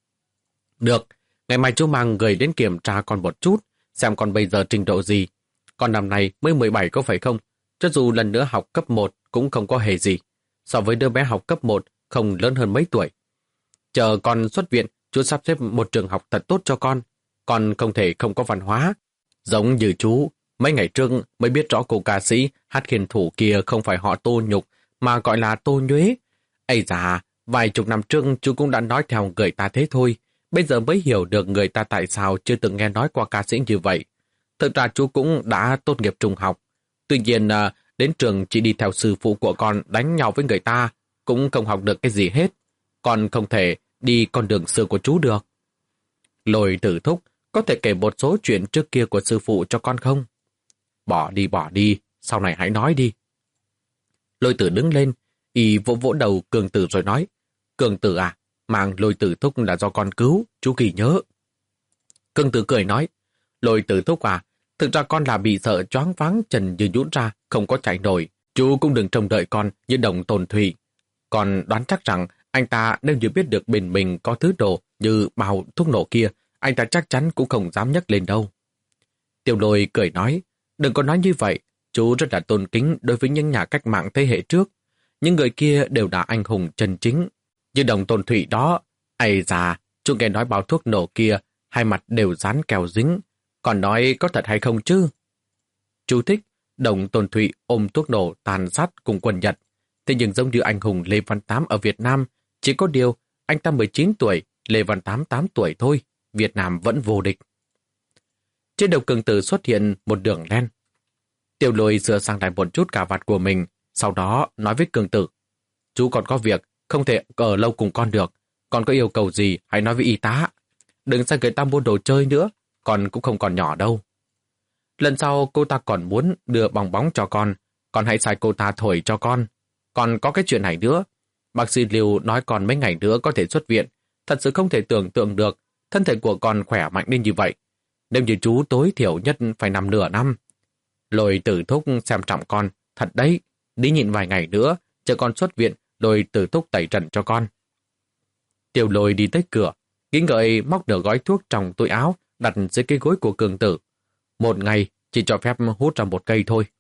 Được, ngày mai chú mang người đến kiểm tra con một chút, xem con bây giờ trình độ gì. Con năm nay mới mười bảy có phải không? Cho dù lần nữa học cấp một cũng không có hề gì. So với đứa bé học cấp một không lớn hơn mấy tuổi. Chờ con xuất viện, chú sắp xếp một trường học thật tốt cho con. Con không thể không có văn hóa. Giống như chú, mấy ngày trước mới biết rõ cô ca sĩ hát khiên thủ kia không phải họ Tô Nhục mà gọi là Tô Nhuế. Ây da, vài chục năm trước chú cũng đã nói theo người ta thế thôi. Bây giờ mới hiểu được người ta tại sao chưa từng nghe nói qua ca sĩ như vậy. Thực ra chú cũng đã tốt nghiệp trung học. Tuy nhiên, đến trường chỉ đi theo sư phụ của con đánh nhau với người ta, cũng không học được cái gì hết. Con không thể đi con đường xưa của chú được. Lôi Tử thúc, có thể kể một số chuyện trước kia của sư phụ cho con không? Bỏ đi, bỏ đi, sau này hãy nói đi. Lôi Tử đứng lên, y vỗ vỗ đầu Cường Tử rồi nói, Cường Tử à, mang Lôi Tử thúc là do con cứu, chú ghi nhớ. Cường Tử cười nói, Lôi Tử thúc à, thực ra con là bị sợ choáng váng chân như nhũn ra, không có chạy nổi. Chú cũng đừng trông đợi con như Đồng Tồn Thủy. Con đoán chắc rằng anh ta nếu như biết được bên mình có thứ đồ như bao thuốc nổ kia, anh ta chắc chắn cũng không dám nhấc lên đâu. Tiểu Lôi cười nói, đừng có nói như vậy, chú rất là tôn kính đối với những nhà cách mạng thế hệ trước. Những người kia đều là anh hùng chân chính. Như Đồng Tồn Thủy đó, ây da, chú nghe nói bao thuốc nổ kia, hai mặt đều dán keo dính. Còn nói có thật hay không chứ? Chú thích, Đồng Tồn Thủy ôm thuốc nổ tàn sát cùng quân Nhật. Thế nhưng giống như anh hùng Lê Văn Tám ở Việt Nam, chỉ có điều anh ta mười chín tuổi, Lê Văn Tám tám tuổi thôi, Việt Nam vẫn vô địch. Trên đầu Cường Tử xuất hiện một đường đen. Tiểu Lôi sửa sang lại một chút cà vạt của mình, sau đó nói với Cường Tử, chú còn có việc, không thể ở lâu cùng con được, còn có yêu cầu gì hãy nói với y tá. Đừng sang người ta mua đồ chơi nữa, con cũng không còn nhỏ đâu. Lần sau cô ta còn muốn đưa bong bóng cho con, con hãy sai cô ta thổi cho con. Còn có cái chuyện này nữa, bác sĩ Lưu nói con mấy ngày nữa có thể xuất viện, thật sự không thể tưởng tượng được thân thể của con khỏe mạnh đến như vậy. Nếu như chú tối thiểu nhất phải nằm nửa năm. Lôi Tử thúc xem trọng con, thật đấy, đi nhịn vài ngày nữa, chờ con xuất viện, Lôi Tử thúc tẩy trần cho con. Tiểu Lôi đi tới cửa, nghĩ ngợi móc được gói thuốc trong túi áo, đặt dưới cái gối của Cường Tử. Một ngày chỉ cho phép hút ra một cây thôi.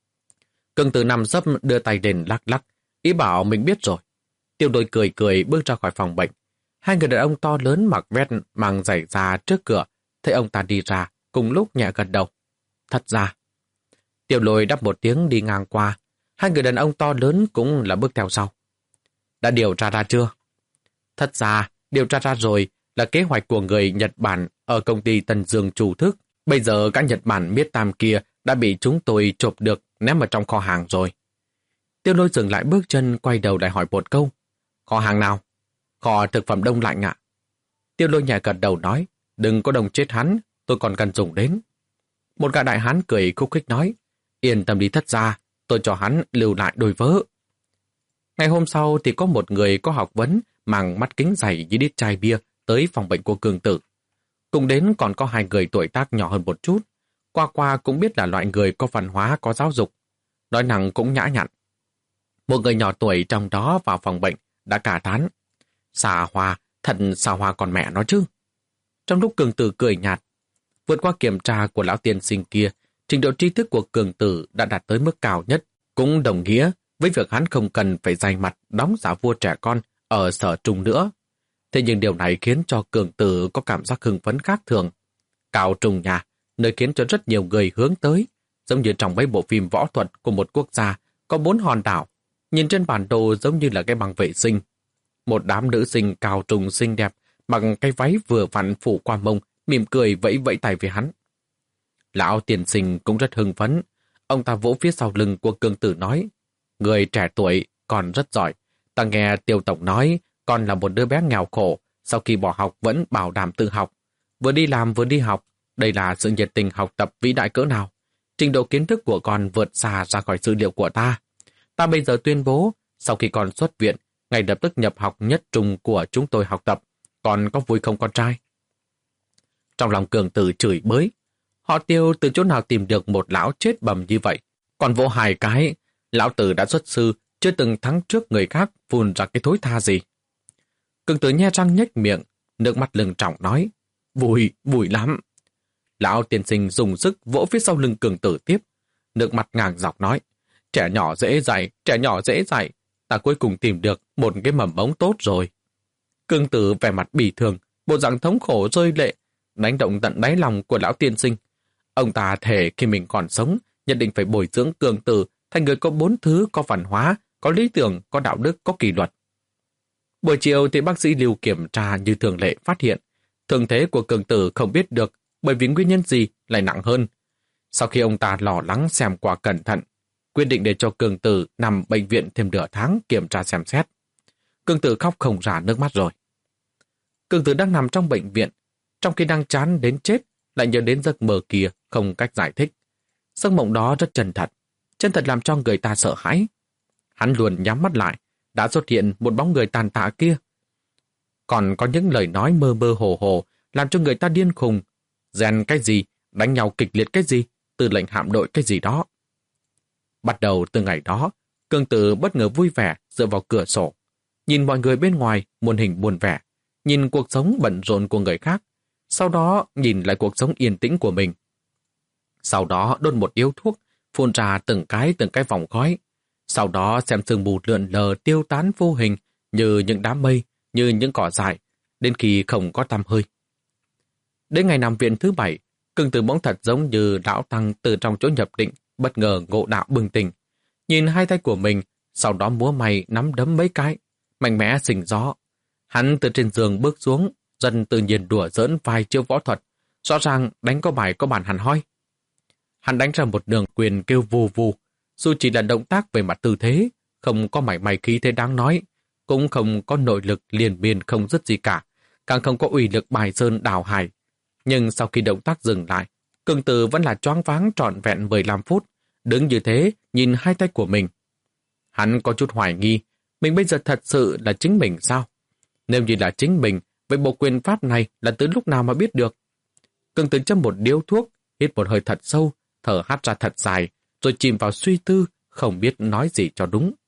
Cường Tử nằm sấp đưa tay lên lắc lắc, ý bảo mình biết rồi. Tiểu Lôi cười cười bước ra khỏi phòng bệnh. Hai người đàn ông to lớn mặc vest mang giày da trước cửa, thấy ông ta đi ra, cùng lúc nhẹ gật đầu. Thật ra, Tiểu Lôi đáp một tiếng đi ngang qua, hai người đàn ông to lớn cũng là bước theo sau. Đã điều tra ra chưa? Thật ra, điều tra ra rồi là kế hoạch của người Nhật Bản ở công ty Tân Dương chủ thức. Bây giờ các Nhật Bản biết tam kia đã bị chúng tôi chộp được ném ở trong kho hàng rồi. Tiểu Lôi dừng lại bước chân, quay đầu lại hỏi một câu. Kho hàng nào? Kho thực phẩm đông lạnh ạ. Tiểu Lôi nhẹ gật đầu nói, đừng có đồng chết hắn, tôi còn cần dùng đến. Một gã đại hán cười khúc khích nói, yên tâm đi thất gia, tôi cho hắn lưu lại đôi vớ. Ngày hôm sau thì có một người có học vấn mang mắt kính dày với đít chai bia tới phòng bệnh của Cường Tử. Cùng đến còn có hai người tuổi tác nhỏ hơn một chút. Qua qua cũng biết là loại người có văn hóa, có giáo dục. Nói năng cũng nhã nhặn. Một người nhỏ tuổi trong đó vào phòng bệnh đã cả tán. Xà hoa, thật xà hoa còn mẹ nó chứ. Trong lúc Cường Tử cười nhạt, vượt qua kiểm tra của lão tiên sinh kia, trình độ tri thức của Cường Tử đã đạt tới mức cao nhất, cũng đồng nghĩa với việc hắn không cần phải dày mặt đóng giả vua trẻ con ở sở trung nữa. Thế nhưng điều này khiến cho Cường Tử có cảm giác hưng phấn khác thường. Cao trung nhà, nơi khiến cho rất nhiều người hướng tới, giống như trong mấy bộ phim võ thuật của một quốc gia có bốn hòn đảo, nhìn trên bản đồ giống như là cái bằng vệ sinh. Một đám nữ sinh cao trung xinh đẹp mặc cái váy vừa vặn phủ qua mông, mỉm cười vẫy vẫy tay với hắn. Lão tiền sinh cũng rất hưng phấn. Ông ta vỗ phía sau lưng của Cường Tử nói, người trẻ tuổi còn rất giỏi. Ta nghe Tiêu Tổng nói con là một đứa bé nghèo khổ, sau khi bỏ học vẫn bảo đảm tự học. Vừa đi làm vừa đi học, đây là sự nhiệt tình học tập vĩ đại cỡ nào. Trình độ kiến thức của con vượt xa ra khỏi dữ liệu của ta. Ta bây giờ tuyên bố, sau khi con xuất viện, ngay lập tức nhập học nhất trung của chúng tôi học tập, còn có vui không con trai? Trong lòng Cường Tử chửi bới, họ Tiêu từ chỗ nào tìm được một lão chết bầm như vậy, còn vỗ hai cái, lão tử đã xuất sư, chưa từng thắng trước người khác, phun ra cái thối tha gì. Cường Tử nhe răng nhếch miệng, nước mắt lưng tròng nói, vui, vui lắm. Lão tiên sinh dùng sức vỗ phía sau lưng Cường Tử tiếp, nước mặt ngang dọc nói, trẻ nhỏ dễ dạy, trẻ nhỏ dễ dạy, ta cuối cùng tìm được một cái mầm mống tốt rồi. Cường Tử vẻ mặt bỉ thường, bộ dạng thống khổ rơi lệ, đánh động tận đáy lòng của lão tiên sinh. Ông ta thề khi mình còn sống, nhất định phải bồi dưỡng Cường Tử thành người có bốn thứ, có văn hóa, có lý tưởng, có đạo đức, có kỷ luật. Buổi chiều thì bác sĩ Lưu kiểm tra như thường lệ phát hiện, thương thế của Cường Tử không biết được bởi vì nguyên nhân gì lại nặng hơn. Sau khi ông ta lo lắng xem qua cẩn thận, quyết định để cho Cường Tử nằm bệnh viện thêm nửa tháng kiểm tra xem xét. Cường Tử khóc không ra nước mắt rồi. Cường Tử đang nằm trong bệnh viện, trong khi đang chán đến chết, lại nhớ đến giấc mơ kia không cách giải thích. Giấc mộng đó rất chân thật, chân thật làm cho người ta sợ hãi. Hắn luôn nhắm mắt lại, đã xuất hiện một bóng người tàn tạ kia. Còn có những lời nói mơ mơ hồ hồ, làm cho người ta điên khùng. Rèn cái gì, đánh nhau kịch liệt cái gì, tư lệnh hạm đội cái gì đó. Bắt đầu từ ngày đó, Cường Tử bất ngờ vui vẻ dựa vào cửa sổ, nhìn mọi người bên ngoài muôn hình muôn vẻ, nhìn cuộc sống bận rộn của người khác, sau đó nhìn lại cuộc sống yên tĩnh của mình. Sau đó đốt một điếu thuốc, phun ra từng cái từng cái vòng khói. Sau đó xem sương mù lượn lờ tiêu tán vô hình như những đám mây, như những cỏ dại, đến khi không có tăm hơi. Đến ngày nằm viện thứ bảy, Cường Tử bỗng thật giống như lão tăng từ trong chỗ nhập định, bất ngờ ngộ đạo bừng tỉnh. Nhìn hai tay của mình, sau đó múa may nắm đấm mấy cái, mạnh mẽ xình gió. Hắn từ trên giường bước xuống, dần tự nhiên đùa giỡn vài chiêu võ thuật, rõ ràng đánh có bài có bản hẳn hoi. Hắn đánh ra một đường quyền kêu vù vù, dù chỉ là động tác về mặt tư thế, không có mảy may khí thế đáng nói, cũng không có nội lực liền miên không dứt gì cả, càng không có uy lực bài sơn đảo hải. Nhưng sau khi động tác dừng lại, Cường Tử vẫn là choáng váng trọn vẹn mười lăm phút, đứng như thế nhìn hai tay của mình. Hắn có chút hoài nghi, mình bây giờ thật sự là chính mình sao? Nếu như là chính mình, vậy bộ quyền pháp này là từ lúc nào mà biết được? Cường Tử châm một điếu thuốc, hít một hơi thật sâu, thở hắt ra thật dài, rồi chìm vào suy tư, không biết nói gì cho đúng.